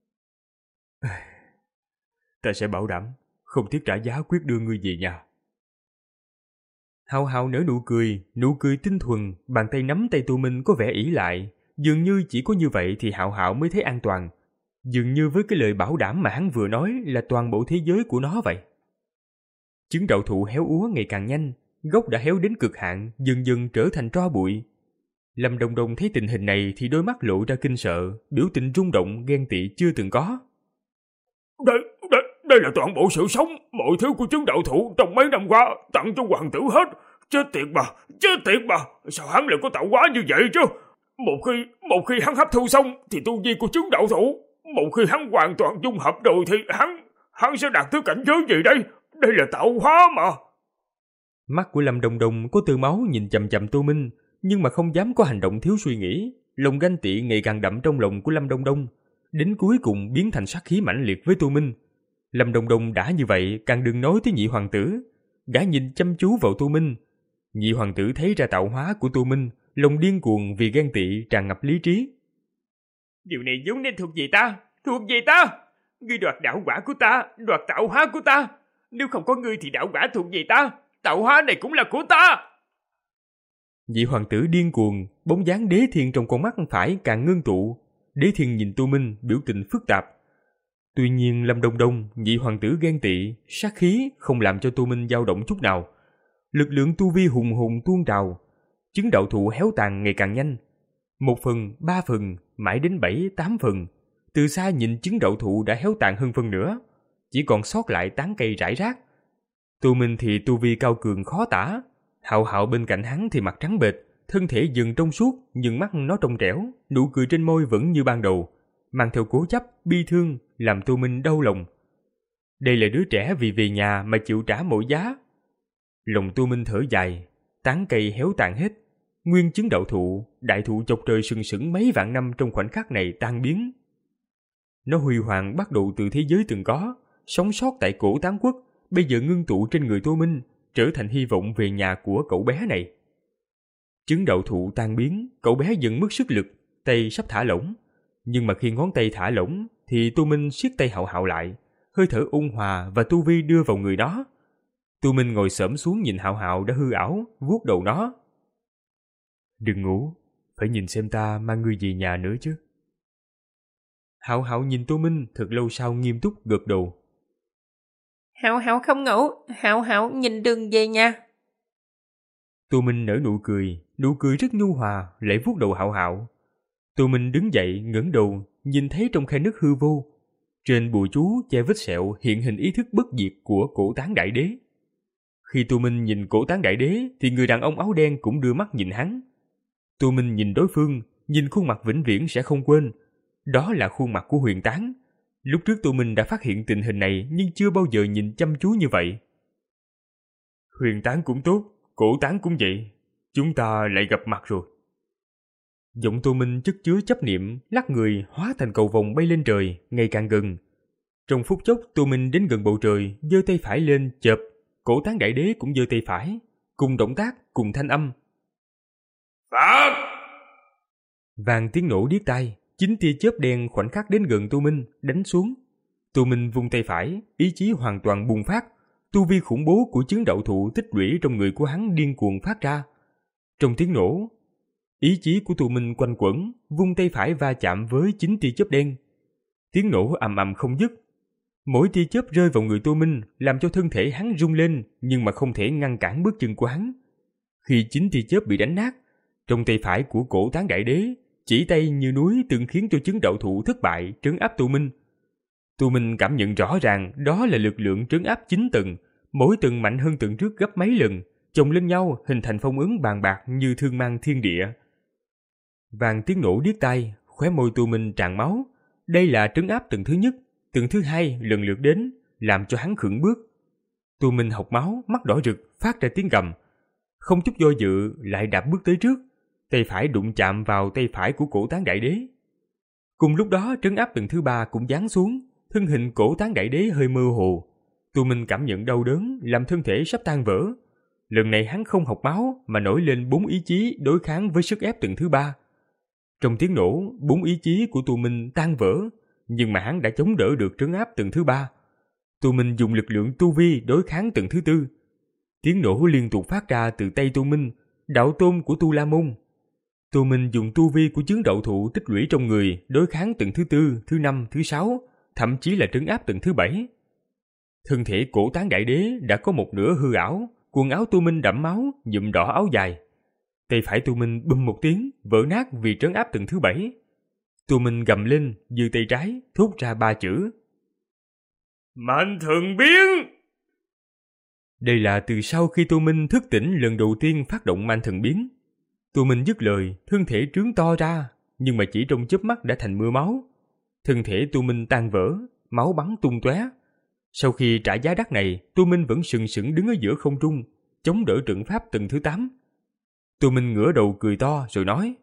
"Ta sẽ bảo đảm, không tiếc trả giá quyết đưa ngươi về nhà." Hạo Hạo nở nụ cười, nụ cười tinh thuần, bàn tay nắm tay Tô Minh có vẻ ỷ lại. Dường như chỉ có như vậy thì Hạo Hạo mới thấy an toàn. Dường như với cái lời bảo đảm mà hắn vừa nói là toàn bộ thế giới của nó vậy. Chứng đạo thụ héo úa ngày càng nhanh, gốc đã héo đến cực hạn, dần dần trở thành tro bụi. Lâm Đồng Đồng thấy tình hình này thì đôi mắt lộ ra kinh sợ, biểu tình rung động, ghen tị chưa từng có. Đây, đây, đây là toàn bộ sự sống, mọi thứ của chứng đạo thụ trong mấy năm qua tặng cho hoàng tử hết. Chết tiệt bà, chết tiệt bà, sao hắn lại có tạo hóa như vậy chứ? Một khi, một khi hắn hấp thu xong thì tu vi của chứng đạo thụ, một khi hắn hoàn toàn dung hợp rồi thì hắn, hắn sẽ đạt tới cảnh giới gì đây? Đây là tạo hóa mà. Mắt của Lâm Đồng Đồng có tia máu nhìn chằm chằm Tô Minh, nhưng mà không dám có hành động thiếu suy nghĩ. Lòng ganh tị ngày càng đậm trong lòng của Lâm Đồng Đồng, đến cuối cùng biến thành sát khí mãnh liệt với Tô Minh. Lâm Đồng Đồng đã như vậy, càng đừng nói tới nhị hoàng tử. Gã nhìn chăm chú vào Tô Minh. Nhị hoàng tử thấy ra tạo hóa của Tô Minh, lòng điên cuồng vì ghen tị tràn ngập lý trí. Điều này vốn nên thuộc về ta, thuộc về ta. Ngươi đoạt đạo quả của ta, đoạt tạo hóa của ta. Nếu không có ngươi thì đạo quả thuộc về ta, tạo hóa này cũng là của ta. Nhị hoàng tử điên cuồng, bóng dáng Đế Thiên trong con mắt phải càng ngưng tụ. Đế Thiên nhìn Tô Minh, biểu tình phức tạp. Tuy nhiên Lâm Đông Đông, nhị hoàng tử ghen tị, sát khí không làm cho Tô Minh dao động chút nào. Lực lượng tu vi hùng hùng tuôn trào, chứng đạo thụ héo tàn ngày càng nhanh. Một phần, ba phần, mãi đến bảy, tám phần. Từ xa nhìn chứng đạo thụ đã héo tàn hơn phân nửa, chỉ còn sót lại tán cây rải rác. Tô Minh thì tu vi cao cường khó tả, Hạo Hạo bên cạnh hắn thì mặt trắng bệch, thân thể dần trong suốt nhưng mắt nó trong trẻo, nụ cười trên môi vẫn như ban đầu, mang theo cố chấp, bi thương, làm Tô Minh đau lòng. Đây là đứa trẻ vì về nhà mà chịu trả mọi giá. Lòng Tô Minh thở dài, tán cây héo tàn hết, nguyên chứng đậu thụ, đại thụ chọc trời sừng sững mấy vạn năm trong khoảnh khắc này tan biến. Nó huy hoàng bắt đầu từ thế giới từng có, sống sót tại cổ Tán Quốc, bây giờ ngưng tụ trên người Tô Minh, trở thành hy vọng về nhà của cậu bé này. Chứng đậu thụ tan biến, cậu bé dần mất sức lực, tay sắp thả lỏng. Nhưng mà khi ngón tay thả lỏng, thì Tô Minh siết tay Hạo Hạo lại, hơi thở ôn hòa và tu vi đưa vào người nó. Tô Minh ngồi xổm xuống nhìn Hạo Hạo đã hư ảo, vuốt đầu nó. Đừng ngủ, phải nhìn xem ta mang ngươi về nhà nữa chứ. Hạo Hạo nhìn Tô Minh thật lâu sau nghiêm túc gật đầu. Hạo Hạo không ngủ, Hạo Hạo nhìn đường về nhà. Tô Minh nở nụ cười, nụ cười rất nhu hòa, lại vuốt đầu Hạo Hạo. Tô Minh đứng dậy ngẩng đầu, nhìn thấy trong khe nước hư vô, trên bùa chú che vết sẹo hiện hình ý thức bất diệt của Cổ Tán Đại Đế. Khi Tô Minh nhìn Cổ Tán Đại Đế thì người đàn ông áo đen cũng đưa mắt nhìn hắn. Tô Minh nhìn đối phương, nhìn khuôn mặt vĩnh viễn sẽ không quên. Đó là khuôn mặt của Huyền Tán. Lúc trước Tô Minh đã phát hiện tình hình này nhưng chưa bao giờ nhìn chăm chú như vậy. Huyền Tán cũng tốt, Cổ Tán cũng vậy. Chúng ta lại gặp mặt rồi. Giọng Tô Minh chất chứa chấp niệm, lắc người hóa thành cầu vồng bay lên trời, ngày càng gần. Trong phút chốc Tô Minh đến gần bầu trời, giơ tay phải lên chộp. Cổ Tán Đại Đế cũng giơ tay phải, cùng động tác, cùng thanh âm. Phạt! Vàng tiếng nổ điếc tai, chín tia chớp đen khoảnh khắc đến gần Tô Minh, đánh xuống. Tô Minh vung tay phải, ý chí hoàn toàn bùng phát, tu vi khủng bố của chứng đậu thụ tích lũy trong người của hắn điên cuồng phát ra. Trong tiếng nổ, ý chí của Tô Minh quanh quẩn, vung tay phải va chạm với chín tia chớp đen. Tiếng nổ ầm ầm không dứt. Mỗi tia chớp rơi vào người Tô Minh làm cho thân thể hắn rung lên, nhưng mà không thể ngăn cản bước chân của hắn. Khi chín tia chớp bị đánh nát, trong tay phải của Cổ Tán Đại Đế, chỉ tay như núi từng khiến cho chứng đậu thụ thất bại, trấn áp Tô Minh. Tô Minh cảm nhận rõ ràng đó là lực lượng trấn áp chín tầng, mỗi tầng mạnh hơn tầng trước gấp mấy lần, chồng lên nhau hình thành phong ấn bàn bạc như thương mang thiên địa. Vàng tiếng nổ điếc tai, khóe môi Tô Minh tràn máu. Đây là trấn áp tầng thứ nhất, tầng thứ hai lần lượt đến, làm cho hắn khựng bước. Tô Minh học máu, mắt đỏ rực, phát ra tiếng gầm. Không chút do dự, lại đạp bước tới trước, tay phải đụng chạm vào tay phải của Cổ Tán Đại Đế. Cùng lúc đó trấn áp tầng thứ ba cũng giáng xuống, thân hình Cổ Tán Đại Đế hơi mơ hồ. Tô Minh cảm nhận đau đớn, làm thân thể sắp tan vỡ. Lần này hắn không học máu mà nổi lên bốn ý chí đối kháng với sức ép tầng thứ ba. Trong tiếng nổ, bốn ý chí của Tô Minh tan vỡ, nhưng mà hắn đã chống đỡ được trấn áp tầng thứ ba. Tô Minh dùng lực lượng tu vi đối kháng tầng thứ tư. Tiếng nổ liên tục phát ra từ tay Tô Minh, đạo tôn của Tu La Môn. Tô Minh dùng tu vi của chứng đậu thụ tích lũy trong người đối kháng tầng thứ tư, thứ năm, thứ sáu, thậm chí là trấn áp tầng thứ bảy. Thân thể Cổ Tán Đại Đế đã có một nửa hư ảo, quần áo Tô Minh đẫm máu, nhuộm đỏ áo dài. Tay phải Tô Minh bùm một tiếng, vỡ nát vì trấn áp tầng thứ bảy. Tô Minh gầm lên, giơ tay trái, thốt ra ba chữ. Mạnh Thần Biến! Đây là từ sau khi Tô Minh thức tỉnh lần đầu tiên phát động Mạnh Thần Biến. Tô Minh dứt lời, thân thể trướng to ra, nhưng mà chỉ trong chớp mắt đã thành mưa máu. Thân thể Tô Minh tan vỡ, máu bắn tung tóe. Sau khi trả giá đắt này, Tô Minh vẫn sừng sững đứng ở giữa không trung, chống đỡ trận pháp tầng thứ tám. Tô Minh ngửa đầu cười to rồi nói.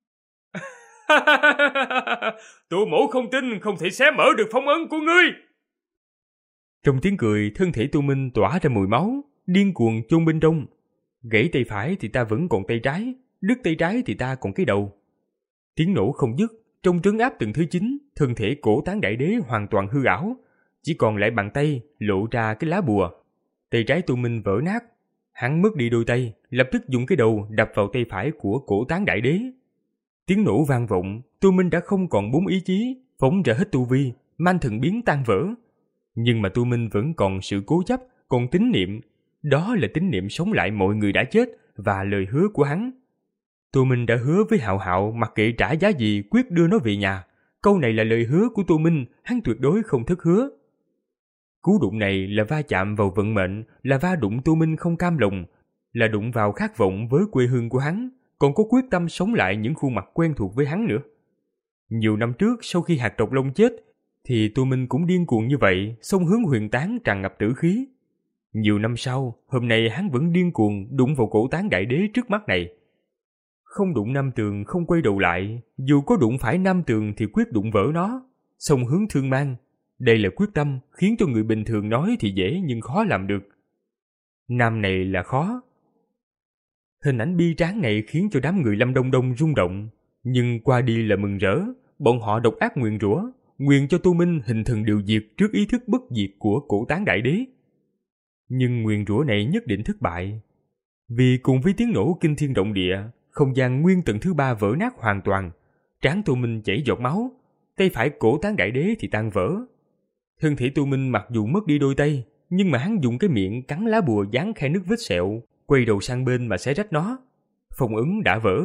Tô mỗ không tin không thể xé mở được phong ấn của ngươi. Trong tiếng cười, thân thể Tô Minh tỏa ra mùi máu, điên cuồng chôn bên trong. Gãy tay phải thì ta vẫn còn tay trái, đứt tay trái thì ta còn cái đầu. Tiếng nổ không dứt, trong trấn áp tầng thứ chín, thân thể Cổ Tán Đại Đế hoàn toàn hư ảo, chỉ còn lại bàn tay lộ ra cái lá bùa. Tay trái Tô Minh vỡ nát, hắn mất đi đôi tay, lập tức dùng cái đầu đập vào tay phải của Cổ Tán Đại Đế. Tiếng nổ vang vọng, Tô Minh đã không còn bốn ý chí, phóng ra hết tu vi, Mạnh Thần Biến tan vỡ. Nhưng mà Tô Minh vẫn còn sự cố chấp, còn tín niệm. Đó là tín niệm sống lại mọi người đã chết và lời hứa của hắn. Tô Minh đã hứa với Hạo Hạo mặc kệ trả giá gì quyết đưa nó về nhà. Câu này là lời hứa của Tô Minh, hắn tuyệt đối không thất hứa. Cú đụng này là va chạm vào vận mệnh, là va đụng Tô Minh không cam lòng, là đụng vào khát vọng với quê hương của hắn, còn có quyết tâm sống lại những khuôn mặt quen thuộc với hắn nữa. Nhiều năm trước, sau khi hạt độc long chết, thì Tô Minh cũng điên cuồng như vậy, xông hướng huyền tán tràn ngập tử khí. Nhiều năm sau, hôm nay hắn vẫn điên cuồng đụng vào cổ tán đại đế trước mắt này. Không đụng nam tường, không quay đầu lại, dù có đụng phải nam tường thì quyết đụng vỡ nó, xông hướng thương mang. Đây là quyết tâm khiến cho người bình thường nói thì dễ nhưng khó làm được. Nam này là khó. Hình ảnh bi tráng này khiến cho đám người Lâm Đông Đông rung động, nhưng qua đi là mừng rỡ. Bọn họ độc ác nguyền rủa, nguyền cho Tô Minh hình thần điều diệt trước ý thức bất diệt của cổ tán đại đế. Nhưng nguyền rủa này nhất định thất bại, vì cùng với tiếng nổ kinh thiên động địa, không gian nguyên tầng thứ ba vỡ nát hoàn toàn. Trán Tô Minh chảy giọt máu, tay phải cổ tán đại đế thì tan vỡ. Thân thể Tô Minh mặc dù mất đi đôi tay, nhưng mà hắn dùng cái miệng cắn lá bùa dán khe nứt vết sẹo, quay đầu sang bên mà xé rách nó. Phong ấn đã vỡ.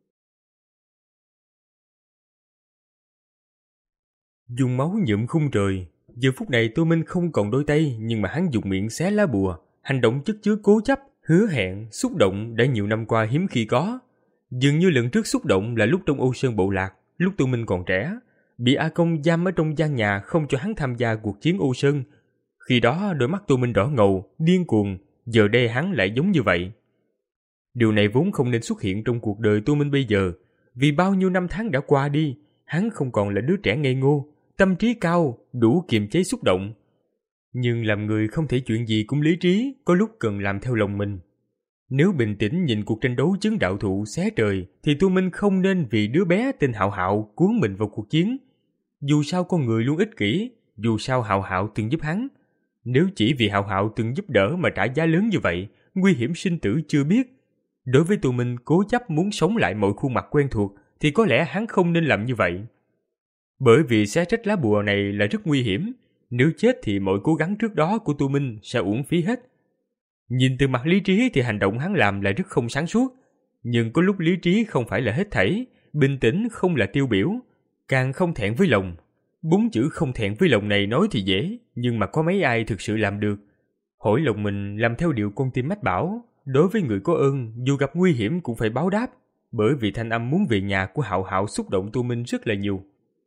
Dùng máu nhuộm khung trời. Giờ phút này Tô Minh không còn đôi tay, nhưng mà hắn dùng miệng xé lá bùa, hành động chất chứa cố chấp, hứa hẹn, xúc động đã nhiều năm qua hiếm khi có. Dường như lần trước xúc động là lúc trong Ô Sơn Bộ Lạc, lúc Tô Minh còn trẻ, bị A Công giam ở trong gian nhà không cho hắn tham gia cuộc chiến Ô Sơn. Khi đó đôi mắt Tô Minh đỏ ngầu, điên cuồng, giờ đây hắn lại giống như vậy. Điều này vốn không nên xuất hiện trong cuộc đời Tô Minh bây giờ, vì bao nhiêu năm tháng đã qua đi, hắn không còn là đứa trẻ ngây ngô, tâm trí cao, đủ kiềm chế xúc động. Nhưng làm người không thể chuyện gì cũng lý trí, có lúc cần làm theo lòng mình. Nếu bình tĩnh nhìn cuộc tranh đấu chứng đạo thụ xé trời, thì Tô Minh không nên vì đứa bé tên Hạo Hạo cuốn mình vào cuộc chiến. Dù sao con người luôn ích kỷ, dù sao Hạo Hạo từng giúp hắn. Nếu chỉ vì Hạo Hạo từng giúp đỡ mà trả giá lớn như vậy, nguy hiểm sinh tử chưa biết. Đối với Tô Minh cố chấp muốn sống lại mọi khuôn mặt quen thuộc, thì có lẽ hắn không nên làm như vậy. Bởi vì xé rách lá bùa này là rất nguy hiểm, nếu chết thì mọi cố gắng trước đó của Tô Minh sẽ uổng phí hết. Nhìn từ mặt lý trí thì hành động hắn làm là rất không sáng suốt, nhưng có lúc lý trí không phải là hết thảy, bình tĩnh không là tiêu biểu, càng không thẹn với lòng. Bốn chữ không thẹn với lòng này nói thì dễ, nhưng mà có mấy ai thực sự làm được. Hỏi lòng mình làm theo điều con tim mách bảo, đối với người có ơn, dù gặp nguy hiểm cũng phải báo đáp, bởi vì thanh âm muốn về nhà của Hạo Hạo xúc động Tô Minh rất là nhiều.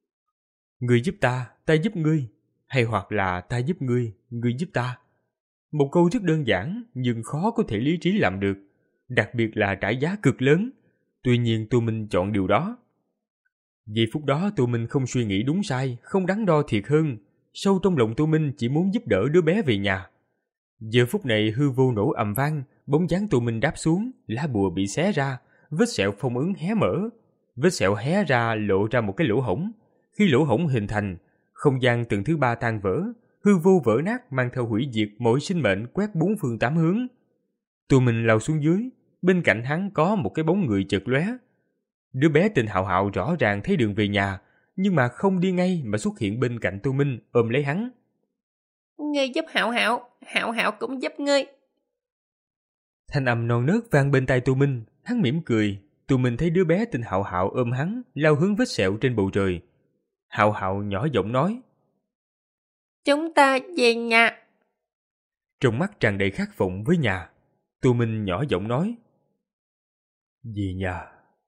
Ngươi giúp ta, ta giúp ngươi, hay hoặc là ta giúp ngươi, ngươi giúp ta. Một câu rất đơn giản nhưng khó có thể lý trí làm được, đặc biệt là trả giá cực lớn. Tuy nhiên Tô Minh chọn điều đó. Giây phút đó Tô Minh không suy nghĩ đúng sai, không đắn đo thiệt hơn. Sâu trong lòng Tô Minh chỉ muốn giúp đỡ đứa bé về nhà. Giờ phút này hư vô nổ ầm vang, bóng dáng Tô Minh đáp xuống, lá bùa bị xé ra, vết sẹo phong ấn hé mở. Vết sẹo hé ra lộ ra một cái lỗ hổng. Khi lỗ hổng hình thành, không gian tầng thứ ba tan vỡ, hư vô vỡ nát mang theo hủy diệt mọi sinh mệnh quét bốn phương tám hướng. Tô Minh lao xuống dưới, bên cạnh hắn có một cái bóng người chợt lóe. Đứa bé tên Hạo Hạo rõ ràng thấy đường về nhà, nhưng mà không đi ngay mà xuất hiện bên cạnh Tô Minh ôm lấy hắn. Ngươi giúp Hạo Hạo, Hạo Hạo cũng giúp ngươi. Thanh âm non nớt vang bên tai Tô Minh, hắn mỉm cười. Tô Minh thấy đứa bé tên Hạo Hạo ôm hắn, lao hướng vết sẹo trên bầu trời. Hạo Hạo nhỏ giọng nói: Chúng ta về nhà. Trong mắt tràn đầy khát vọng với nhà. Tô Minh nhỏ giọng nói: Về nhà.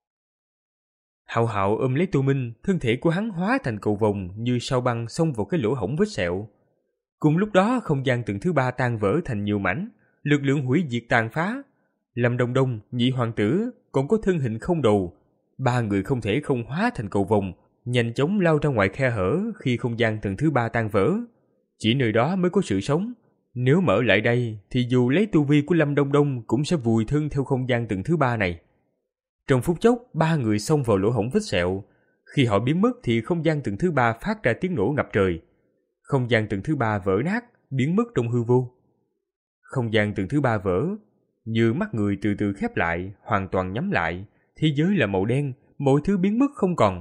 Hạo Hạo ôm lấy Tô Minh, thân thể của hắn hóa thành cầu vồng như sao băng xông vào cái lỗ hổng vết sẹo. Cùng lúc đó không gian tầng thứ ba tan vỡ thành nhiều mảnh, lực lượng hủy diệt tàn phá. Lâm Đông Đông, Nhị Hoàng tử, còn có thân hình không đầu, ba người không thể không hóa thành cầu vồng, nhanh chóng lao ra ngoài khe hở khi không gian tầng thứ ba tan vỡ. Chỉ nơi đó mới có sự sống. Nếu mở lại đây thì dù lấy tu vi của Lâm Đông Đông cũng sẽ vùi thân theo không gian tầng thứ ba này. Trong phút chốc, ba người xông vào lỗ hổng vết sẹo. Khi họ biến mất thì không gian tầng thứ ba phát ra tiếng nổ ngập trời. Không gian tầng thứ ba vỡ nát, biến mất trong hư vô. Không gian tầng thứ ba vỡ, như mắt người từ từ khép lại, hoàn toàn nhắm lại. Thế giới là màu đen, mọi thứ biến mất không còn.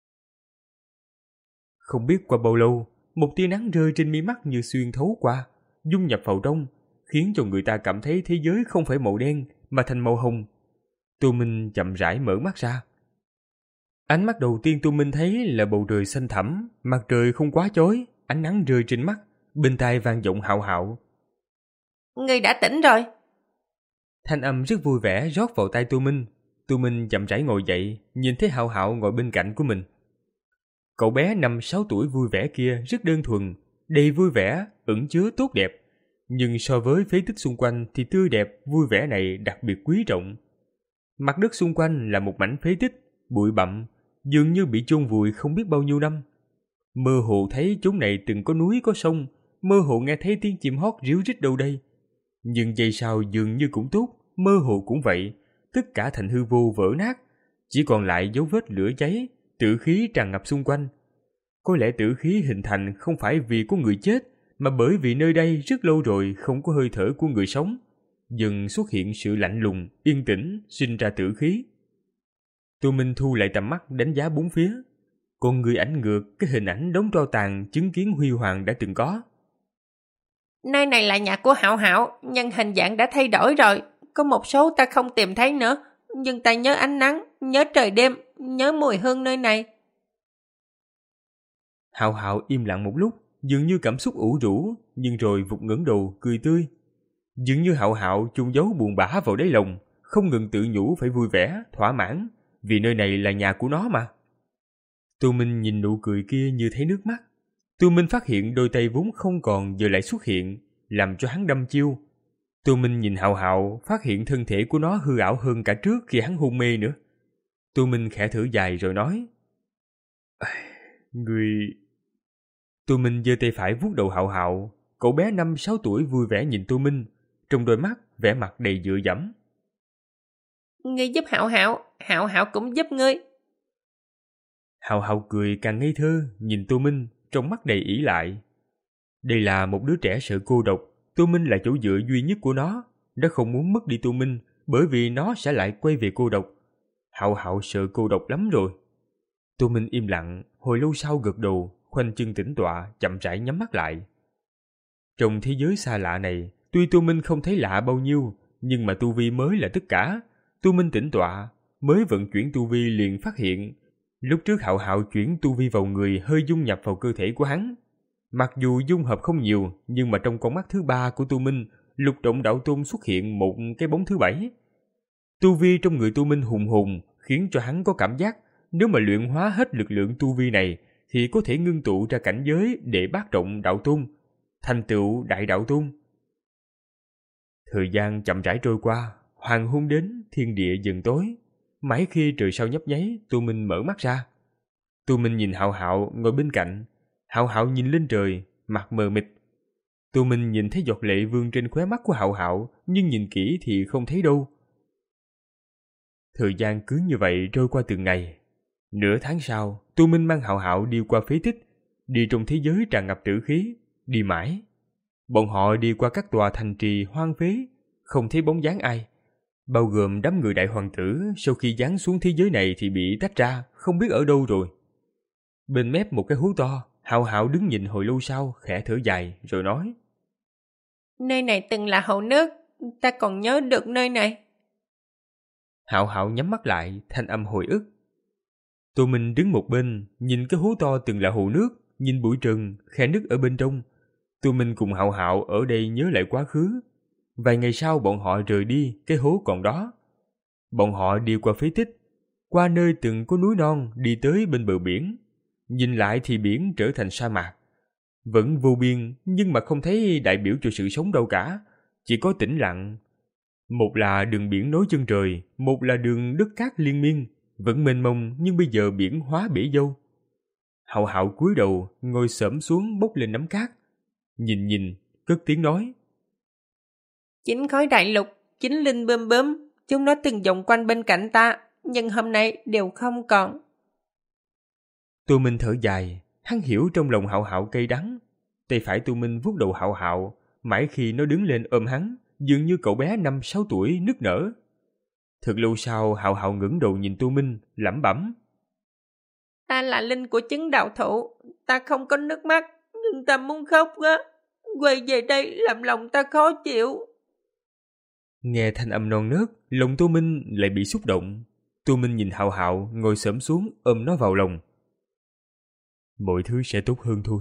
Không biết qua bao lâu, một tia nắng rơi trên mi mắt như xuyên thấu qua, dung nhập vào trong, khiến cho người ta cảm thấy thế giới không phải màu đen mà thành màu hồng. Tô Minh chậm rãi mở mắt ra. Ánh mắt đầu tiên Tô Minh thấy là bầu trời xanh thẳm, mặt trời không quá chói, ánh nắng rơi trên mắt, bên tai vang vọng Hạo Hạo: Ngươi đã tỉnh rồi. Thanh âm rất vui vẻ rót vào tai Tô Minh. Tô Minh chậm rãi ngồi dậy, nhìn thấy Hạo Hạo ngồi bên cạnh của mình. Cậu bé năm sáu tuổi vui vẻ kia rất đơn thuần, đầy vui vẻ, ẩn chứa tốt đẹp. Nhưng so với phế tích xung quanh thì tươi đẹp, vui vẻ này đặc biệt quý trọng. Mặt đất xung quanh là một mảnh phế tích, bụi bặm, dường như bị chôn vùi không biết bao nhiêu năm. Mơ hồ thấy chốn này từng có núi có sông, mơ hồ nghe thấy tiếng chim hót ríu rít đâu đây. Nhưng giây sau dường như cũng tốt, mơ hồ cũng vậy, tất cả thành hư vô vỡ nát, chỉ còn lại dấu vết lửa cháy, tử khí tràn ngập xung quanh. Có lẽ tử khí hình thành không phải vì có người chết, mà bởi vì nơi đây rất lâu rồi không có hơi thở của người sống. Dần xuất hiện sự lạnh lùng, yên tĩnh, sinh ra tử khí. Tô Minh thu lại tầm mắt đánh giá bốn phía. Con người ảnh ngược cái hình ảnh đống tro tàn chứng kiến huy hoàng đã từng có. Nơi này là nhà của Hạo Hạo, nhưng hình dạng đã thay đổi rồi. Có một số ta không tìm thấy nữa, nhưng ta nhớ ánh nắng, nhớ trời đêm, nhớ mùi hương nơi này. Hạo Hạo im lặng một lúc, dường như cảm xúc ủ rũ, nhưng rồi vụt ngẩng đầu cười tươi. Dường như Hạo Hạo chôn giấu buồn bã vào đáy lòng, không ngừng tự nhủ phải vui vẻ, thỏa mãn, vì nơi này là nhà của nó mà. Tô Minh nhìn nụ cười kia như thấy nước mắt. Tô Minh phát hiện đôi tay vốn không còn giờ lại xuất hiện, làm cho hắn đăm chiêu. Tô Minh nhìn Hạo Hạo, phát hiện thân thể của nó hư ảo hơn cả trước khi hắn hôn mê nữa. Tô Minh khẽ thở dài rồi nói: Người... Tô Minh giơ tay phải vuốt đầu Hạo Hạo. Cậu bé năm sáu tuổi vui vẻ nhìn Tô Minh, trong đôi mắt vẻ mặt đầy dựa dẫm. Ngươi giúp Hạo Hạo, Hạo Hạo cũng giúp ngươi. Hạo Hạo cười càng ngây thơ, nhìn Tô Minh, trong mắt đầy ỷ lại. Đây là một đứa trẻ sợ cô độc, Tô Minh là chỗ dựa duy nhất của nó. Nó không muốn mất đi Tô Minh, bởi vì nó sẽ lại quay về cô độc. Hạo Hạo sợ cô độc lắm rồi. Tô Minh im lặng, hồi lâu sau gật đầu, khoanh chân tĩnh tọa, chậm rãi nhắm mắt lại. Trong thế giới xa lạ này, tuy Tô Minh không thấy lạ bao nhiêu, nhưng mà tu vi mới là tất cả. Tô Minh tĩnh tọa, mới vận chuyển tu vi liền phát hiện, lúc trước Hạo Hạo chuyển tu vi vào người hơi dung nhập vào cơ thể của hắn. Mặc dù dung hợp không nhiều, nhưng mà trong con mắt thứ ba của Tô Minh, lục động đạo tôn xuất hiện một cái bóng thứ bảy. Tu vi trong người Tô Minh hùng hùng, khiến cho hắn có cảm giác nếu mà luyện hóa hết lực lượng tu vi này, thì có thể ngưng tụ ra cảnh giới để bát trọng đạo tôn, thành tựu đại đạo tôn. Thời gian chậm rãi trôi qua, hoàng hôn đến, thiên địa dần tối. Mãi khi trời sao nhấp nháy, Tô Minh mở mắt ra. Tô Minh nhìn Hạo Hạo ngồi bên cạnh. Hạo Hạo nhìn lên trời, mặt mờ mịt. Tô Minh nhìn thấy giọt lệ vương trên khóe mắt của Hạo Hạo, nhưng nhìn kỹ thì không thấy đâu. Thời gian cứ như vậy trôi qua từng ngày. Nửa tháng sau, Tô Minh mang Hạo Hạo đi qua phế tích, đi trong thế giới tràn ngập tử khí, đi mãi. Bọn họ đi qua các tòa thành trì hoang phế, không thấy bóng dáng ai. Bao gồm đám người đại hoàng tử sau khi giáng xuống thế giới này thì bị tách ra, không biết ở đâu rồi. Bên mép một cái hố to, Hạo Hạo đứng nhìn hồi lâu sau, khẽ thở dài rồi nói: Nơi này từng là hồ nước, ta còn nhớ được nơi này. Hạo Hạo nhắm mắt lại, thanh âm hồi ức. Tô Minh đứng một bên, nhìn cái hố to từng là hồ nước, nhìn bụi trần, khe nứt ở bên trong. Tô Minh cùng Hạo Hạo ở đây nhớ lại quá khứ. Vài ngày sau bọn họ rời đi, cái hố còn đó. Bọn họ đi qua phế tích, qua nơi từng có núi non, đi tới bên bờ biển. Nhìn lại thì biển trở thành sa mạc. Vẫn vô biên, nhưng mà không thấy đại biểu cho sự sống đâu cả. Chỉ có tĩnh lặng. Một là đường biển nối chân trời, một là đường đất cát liên miên. Vẫn mênh mông, nhưng bây giờ biển hóa bể dâu. Hạo Hạo cúi đầu, ngồi xổm xuống bốc lên nắm cát. Nhìn nhìn, cất tiếng nói: Chính khói đại lục, chính linh bơm bướm, chúng nó từng vòng quanh bên cạnh ta, nhưng hôm nay đều không còn. Tô Minh thở dài, hắn hiểu trong lòng Hạo Hạo cay đắng. Tay phải Tô Minh vuốt đầu Hạo Hạo, mãi khi nó đứng lên ôm hắn, dường như cậu bé năm sáu tuổi nức nở. Thật lâu sau, Hạo Hạo ngẩng đầu nhìn Tô Minh, lẩm bẩm: Ta là linh của chứng đạo thụ, ta không có nước mắt, nhưng ta muốn khóc á. Quay về đây làm lòng ta khó chịu. Nghe thanh âm non nớt, lòng Tô Minh lại bị xúc động. Tô Minh nhìn Hạo Hạo ngồi xổm xuống ôm nó vào lòng. Mọi thứ sẽ tốt hơn thôi.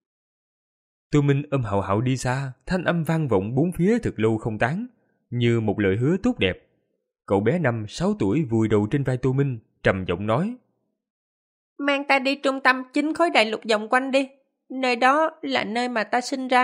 Tô Minh ôm Hạo Hạo đi xa, thanh âm vang vọng bốn phía thật lâu không tán, như một lời hứa tốt đẹp. Cậu bé năm sáu tuổi vùi đầu trên vai Tô Minh, trầm giọng nói: Mang ta đi trung tâm chín khối đại lục vòng quanh đi. Nơi đó là nơi mà ta sinh ra.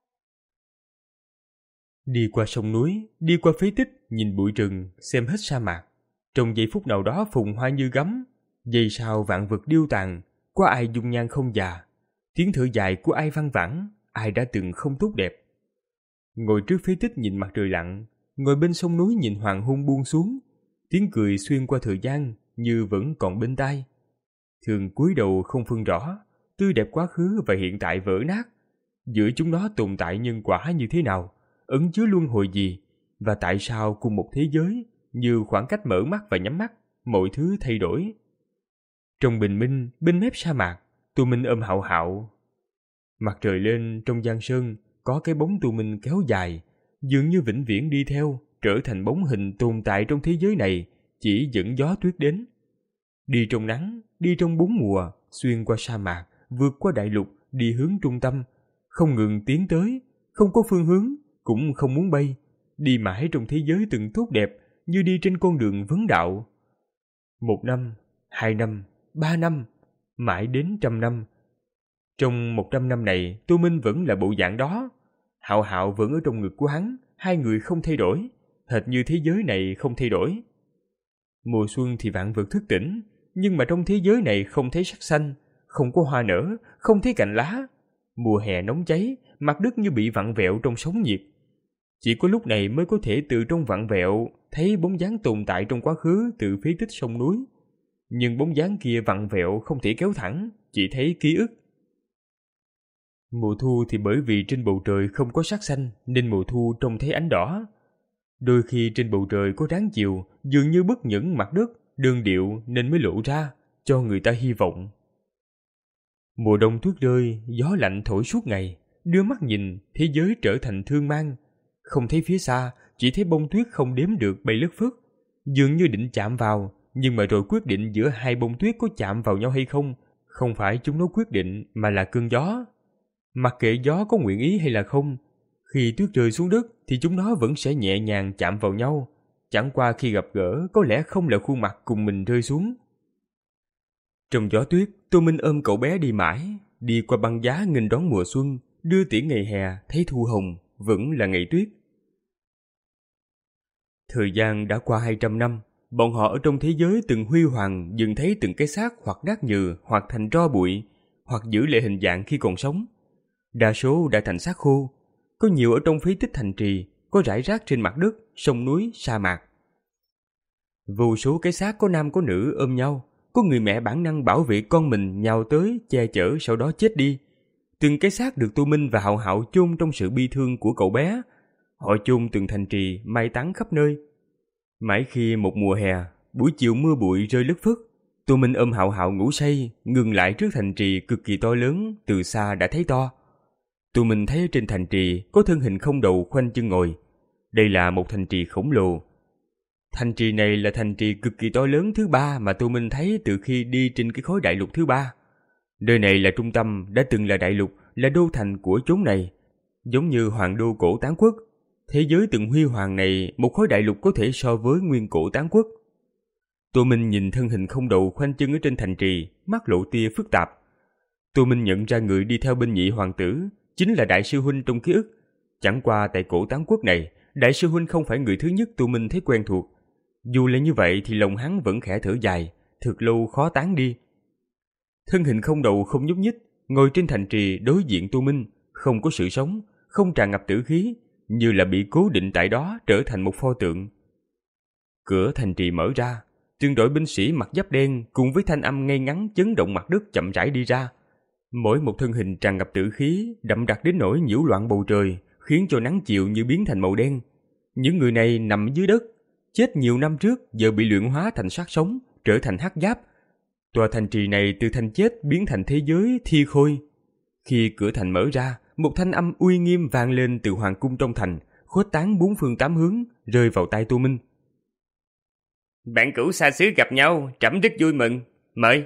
Đi qua sông núi, đi qua phế tích, nhìn bụi rừng, xem hết sa mạc. Trong giây phút nào đó phùng hoa như gấm, giây sau vạn vật điêu tàn, có ai dung nhan không già, tiếng thở dài của ai văng vẳng, ai đã từng không tốt đẹp. Ngồi trước phế tích nhìn mặt trời lặn, ngồi bên sông núi nhìn hoàng hôn buông xuống, tiếng cười xuyên qua thời gian như vẫn còn bên tai. Thường cúi đầu không phân rõ, tươi đẹp quá khứ và hiện tại vỡ nát. Giữa chúng nó tồn tại nhân quả như thế nào, ẩn chứa luân hồi gì, và tại sao cùng một thế giới, như khoảng cách mở mắt và nhắm mắt, mọi thứ thay đổi. Trong bình minh, bên mép sa mạc, Tô Minh ôm Hạo Hạo. Mặt trời lên trong giang sơn, có cái bóng Tô Minh kéo dài, dường như vĩnh viễn đi theo, trở thành bóng hình tồn tại trong thế giới này, chỉ dẫn gió tuyết đến. Đi trong nắng, đi trong bốn mùa, xuyên qua sa mạc, vượt qua đại lục, đi hướng trung tâm, không ngừng tiến tới, không có phương hướng, cũng không muốn bay, đi mãi trong thế giới từng tốt đẹp, như đi trên con đường vấn đạo. Một năm, hai năm, ba năm, mãi đến trăm năm. Trong một trăm năm này, Tô Minh vẫn là bộ dạng đó. Hạo Hạo vẫn ở trong ngực của hắn, hai người không thay đổi, hệt như thế giới này không thay đổi. Mùa xuân thì vạn vật thức tỉnh, nhưng mà trong thế giới này không thấy sắc xanh, không có hoa nở, không thấy cành lá. Mùa hè nóng cháy, mặt đất như bị vặn vẹo trong sóng nhiệt. Chỉ có lúc này mới có thể từ trong vặn vẹo thấy bóng dáng tồn tại trong quá khứ từ phế tích sông núi. Nhưng bóng dáng kia vặn vẹo không thể kéo thẳng, chỉ thấy ký ức. Mùa thu thì bởi vì trên bầu trời không có sắc xanh nên mùa thu trông thấy ánh đỏ. Đôi khi trên bầu trời có dáng chiều, dường như bất nhẫn mặt đất, đơn điệu nên mới lộ ra, cho người ta hy vọng. Mùa đông tuyết rơi, gió lạnh thổi suốt ngày, đưa mắt nhìn, thế giới trở thành thương mang. Không thấy phía xa, chỉ thấy bông tuyết không đếm được bay lất phất, dường như định chạm vào, nhưng mà rồi quyết định giữa hai bông tuyết có chạm vào nhau hay không, không phải chúng nó quyết định mà là cơn gió. Mặc kệ gió có nguyện ý hay là không, khi tuyết rơi xuống đất thì chúng nó vẫn sẽ nhẹ nhàng chạm vào nhau, chẳng qua khi gặp gỡ có lẽ không là khuôn mặt cùng mình rơi xuống. Trong gió tuyết, Tô Minh ôm cậu bé đi mãi, đi qua băng giá nghênh đón mùa xuân, đưa tiễn ngày hè thấy thu hồng, vẫn là ngày tuyết. Thời gian đã qua hai trăm năm, bọn họ ở trong thế giới từng huy hoàng dừng thấy từng cái xác hoặc nát nhừ hoặc thành tro bụi, hoặc giữ lại hình dạng khi còn sống. Đa số đã thành xác khô, có nhiều ở trong phế tích thành trì, có rải rác trên mặt đất, sông núi, sa mạc. Vô số cái xác có nam có nữ ôm nhau, có người mẹ bản năng bảo vệ con mình nhào tới, che chở sau đó chết đi. Từng cái xác được Tô Minh và Hạo Hạo chôn trong sự bi thương của cậu bé. Họ chôn từng thành trì, mai táng khắp nơi. Mãi khi một mùa hè, buổi chiều mưa bụi rơi lất phất, Tô Minh ôm Hạo Hạo ngủ say, ngừng lại trước thành trì cực kỳ to lớn, từ xa đã thấy to. Tô Minh thấy ở trên thành trì có thân hình không đầu khoanh chân ngồi. Đây là một thành trì khổng lồ. Thành trì này là thành trì cực kỳ to lớn thứ ba mà Tô Minh thấy từ khi đi trên cái khối đại lục thứ ba. Nơi này là trung tâm, đã từng là đại lục, là đô thành của chốn này. Giống như hoàng đô cổ Tán Quốc, thế giới từng huy hoàng này, một khối đại lục có thể so với nguyên cổ Tán Quốc. Tô Minh nhìn thân hình không đầu khoanh chân ở trên thành trì, mắt lộ tia phức tạp. Tô Minh nhận ra người đi theo bên nhị hoàng tử chính là đại sư huynh trong ký ức. Chẳng qua tại cổ Tán Quốc này, đại sư huynh không phải người thứ nhất Tô Minh thấy quen thuộc. Dù là như vậy thì lòng hắn vẫn khẽ thở dài, thực lâu khó tán đi. Thân hình không đầu không nhúc nhích, ngồi trên thành trì đối diện Tô Minh, không có sự sống, không tràn ngập tử khí, như là bị cố định tại đó trở thành một pho tượng. Cửa thành trì mở ra, từng đội binh sĩ mặc giáp đen cùng với thanh âm ngay ngắn chấn động mặt đất chậm rãi đi ra. Mỗi một thân hình tràn ngập tử khí, đậm đặc đến nỗi nhiễu loạn bầu trời, khiến cho nắng chiều như biến thành màu đen. Những người này nằm dưới đất, chết nhiều năm trước, giờ bị luyện hóa thành xác sống, trở thành hắc giáp. Tòa thành trì này từ thành chết biến thành thế giới thi khôi. Khi cửa thành mở ra, một thanh âm uy nghiêm vang lên từ hoàng cung trong thành, khuếch tán bốn phương tám hướng, rơi vào tai Tô Minh. Bạn cửu xa xứ gặp nhau, trẫm rất vui mừng, mời.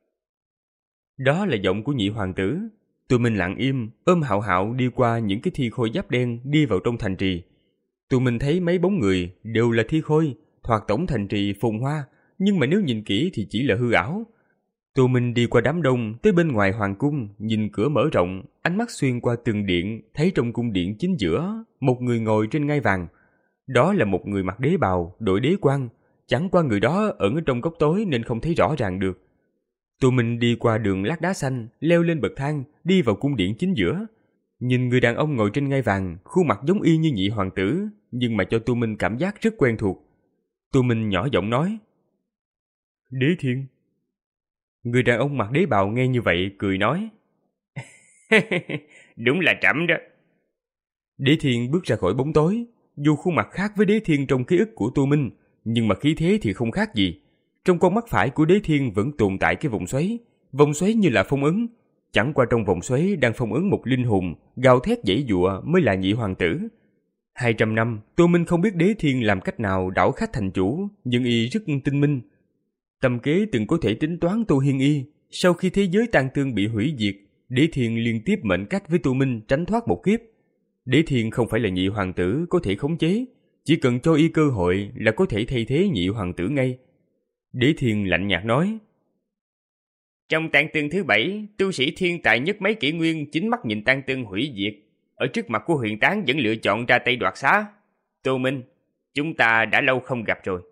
Đó là giọng của nhị hoàng tử. Tô Minh lặng im, ôm Hạo Hạo đi qua những cái thi khôi giáp đen đi vào trong thành trì. Tô Minh thấy mấy bóng người đều là thi khôi, thoạt tổng thành trì phồn hoa, nhưng mà nếu nhìn kỹ thì chỉ là hư ảo. Tô Minh đi qua đám đông tới bên ngoài hoàng cung, nhìn cửa mở rộng, ánh mắt xuyên qua từng điện, thấy trong cung điện chính giữa một người ngồi trên ngai vàng. Đó là một người mặc đế bào, đội đế quan, chẳng qua người đó ẩn ở trong góc tối nên không thấy rõ ràng được. Tô Minh đi qua đường lát đá xanh, leo lên bậc thang, đi vào cung điện chính giữa. Nhìn người đàn ông ngồi trên ngai vàng, khuôn mặt giống y như nhị hoàng tử, nhưng mà cho Tô Minh cảm giác rất quen thuộc. Tô Minh nhỏ giọng nói: "Đế Thiên." Người đàn ông mặc đế bào nghe như vậy cười nói: "Đúng là trẫm đó." Đế Thiên bước ra khỏi bóng tối, dù khuôn mặt khác với Đế Thiên trong ký ức của Tô Minh, nhưng mà khí thế thì không khác gì. Trong con mắt phải của Đế Thiên vẫn tồn tại cái vòng xoáy, vòng xoáy như là phong ấn, chẳng qua trong vòng xoáy đang phong ấn một linh hồn gào thét giãy giụa mới là nhị hoàng tử. Hai trăm năm, Tô Minh không biết Đế Thiên làm cách nào đảo khách thành chủ, nhưng y rất tinh minh. Tâm kế từng có thể tính toán Tô Hiên Y. Sau khi thế giới tan tương bị hủy diệt, Đế Thiên liên tiếp mệnh cách với Tô Minh tránh thoát một kiếp. Đế Thiên không phải là nhị hoàng tử có thể khống chế, chỉ cần cho y cơ hội là có thể thay thế nhị hoàng tử ngay. Đế Thiên lạnh nhạt nói: "Trong tan tương thứ bảy, tu sĩ thiên tài nhất mấy kỷ nguyên chính mắt nhìn tan tương hủy diệt, ở trước mặt của huyền tán vẫn lựa chọn ra tay đoạt xá. Tô Minh, chúng ta đã lâu không gặp rồi."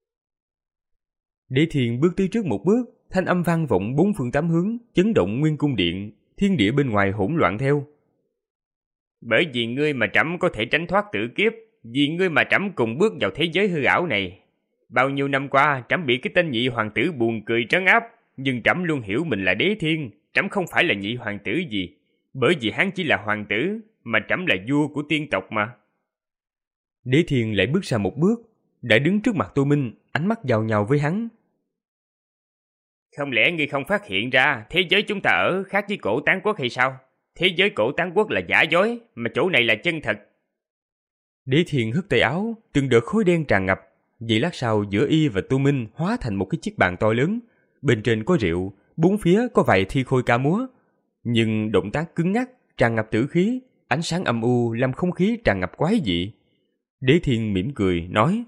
Đế Thiên bước tới trước một bước, thanh âm vang vọng bốn phương tám hướng, chấn động nguyên cung điện, thiên địa bên ngoài hỗn loạn theo. "Bởi vì ngươi mà trẫm có thể tránh thoát tử kiếp, vì ngươi mà trẫm cùng bước vào thế giới hư ảo này. Bao nhiêu năm qua, trẫm bị cái tên nhị hoàng tử buồn cười trấn áp, nhưng trẫm luôn hiểu mình là Đế Thiên, trẫm không phải là nhị hoàng tử gì, bởi vì hắn chỉ là hoàng tử, mà trẫm là vua của tiên tộc mà." Đế Thiên lại bước ra một bước, đã đứng trước mặt Tô Minh, ánh mắt giao nhau với hắn. "Không lẽ ngươi không phát hiện ra thế giới chúng ta ở khác với cổ tán quốc hay sao? Thế giới cổ tán quốc là giả dối, mà chỗ này là chân thật." Đế Thiên hất tay áo, từng đợt khói đen tràn ngập. Vậy lát sau giữa y và Tô Minh hóa thành một cái chiếc bàn to lớn, bên trên có rượu, bốn phía có vài thi khôi ca múa. Nhưng động tác cứng ngắc, tràn ngập tử khí, ánh sáng âm u làm không khí tràn ngập quái dị. Đế Thiên mỉm cười nói: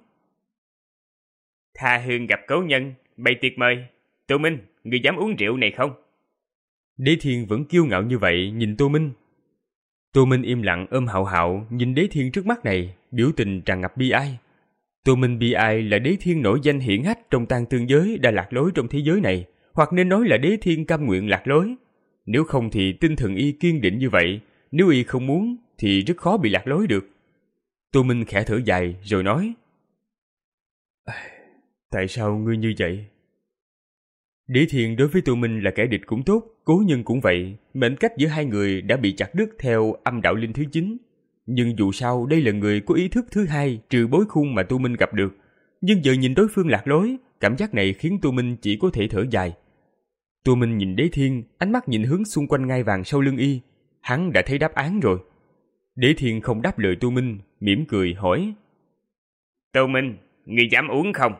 "Tha hương gặp cố nhân, bày tiệc mời. Tô Minh, ngươi dám uống rượu này không?" Đế Thiên vẫn kiêu ngạo như vậy nhìn Tô Minh. Tô Minh im lặng ôm hạo hạo nhìn Đế Thiên trước mắt này, biểu tình tràn ngập bi ai. Tô Minh bi ai là Đế Thiên nổi danh hiển hách trong tan tương giới đã lạc lối trong thế giới này, hoặc nên nói là Đế Thiên cam nguyện lạc lối. Nếu không thì tinh thần y kiên định như vậy, nếu y không muốn thì rất khó bị lạc lối được. Tô Minh khẽ thở dài rồi nói: "Tại sao ngươi như vậy?" Đế Thiên đối với Tô Minh là kẻ địch cũng tốt, cố nhân cũng vậy, mệnh cách giữa hai người đã bị chặt đứt theo âm đạo linh thứ chín. Nhưng dù sao đây là người có ý thức thứ hai trừ bối khung mà Tô Minh gặp được. Nhưng giờ nhìn đối phương lạc lối, cảm giác này khiến Tô Minh chỉ có thể thở dài. Tô Minh nhìn Đế Thiên, ánh mắt nhìn hướng xung quanh ngai vàng sau lưng y. Hắn đã thấy đáp án rồi. Đế Thiên không đáp lời Tô Minh, mỉm cười hỏi: "Tô Minh, ngươi dám uống không?"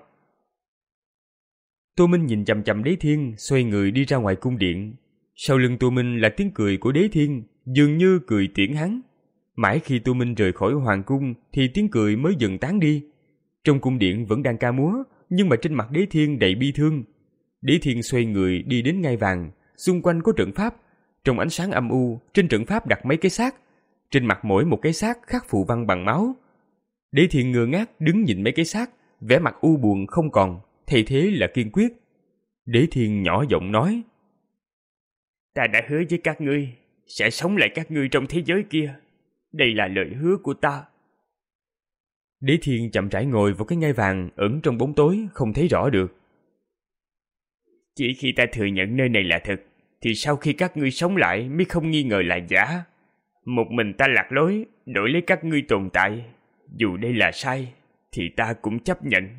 Tô Minh nhìn chằm chằm Đế Thiên, xoay người đi ra ngoài cung điện. Sau lưng Tô Minh là tiếng cười của Đế Thiên, dường như cười tiễn hắn. Mãi khi Tô Minh rời khỏi hoàng cung thì tiếng cười mới dần tán đi. Trong cung điện vẫn đang ca múa, nhưng mà trên mặt Đế Thiên đầy bi thương. Đế Thiên xoay người đi đến ngai vàng, xung quanh có trận pháp. Trong ánh sáng âm u, trên trận pháp đặt mấy cái xác. Trên mặt mỗi một cái xác khắc phù văn bằng máu. Đế Thiên ngơ ngác đứng nhìn mấy cái xác, vẻ mặt u buồn không còn, thay thế là kiên quyết. Đế Thiên nhỏ giọng nói: "Ta đã hứa với các ngươi sẽ sống lại các ngươi trong thế giới kia. Đây là lời hứa của ta." Đế Thiên chậm rãi ngồi vào cái ngai vàng ẩn trong bóng tối không thấy rõ được. "Chỉ khi ta thừa nhận nơi này là thật, thì sau khi các ngươi sống lại mới không nghi ngờ là giả. Một mình ta lạc lối, đổi lấy các ngươi tồn tại. Dù đây là sai, thì ta cũng chấp nhận."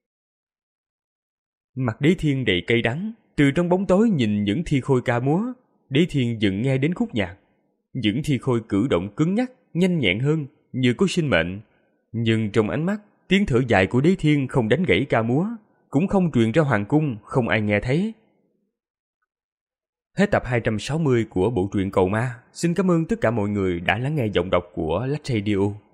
Mặt Đế Thiên đầy cay đắng, từ trong bóng tối nhìn những thi khôi ca múa. Đế Thiên dừng nghe đến khúc nhạc. Những thi khôi cử động cứng nhắc, nhanh nhẹn hơn, như có sinh mệnh. Nhưng trong ánh mắt, tiếng thở dài của Đế Thiên không đánh gãy ca múa, cũng không truyền ra hoàng cung, không ai nghe thấy. Hết tập hai trăm sáu mươi của bộ truyện Cầu Ma. Xin cảm ơn tất cả mọi người đã lắng nghe giọng đọc của Lách Radio.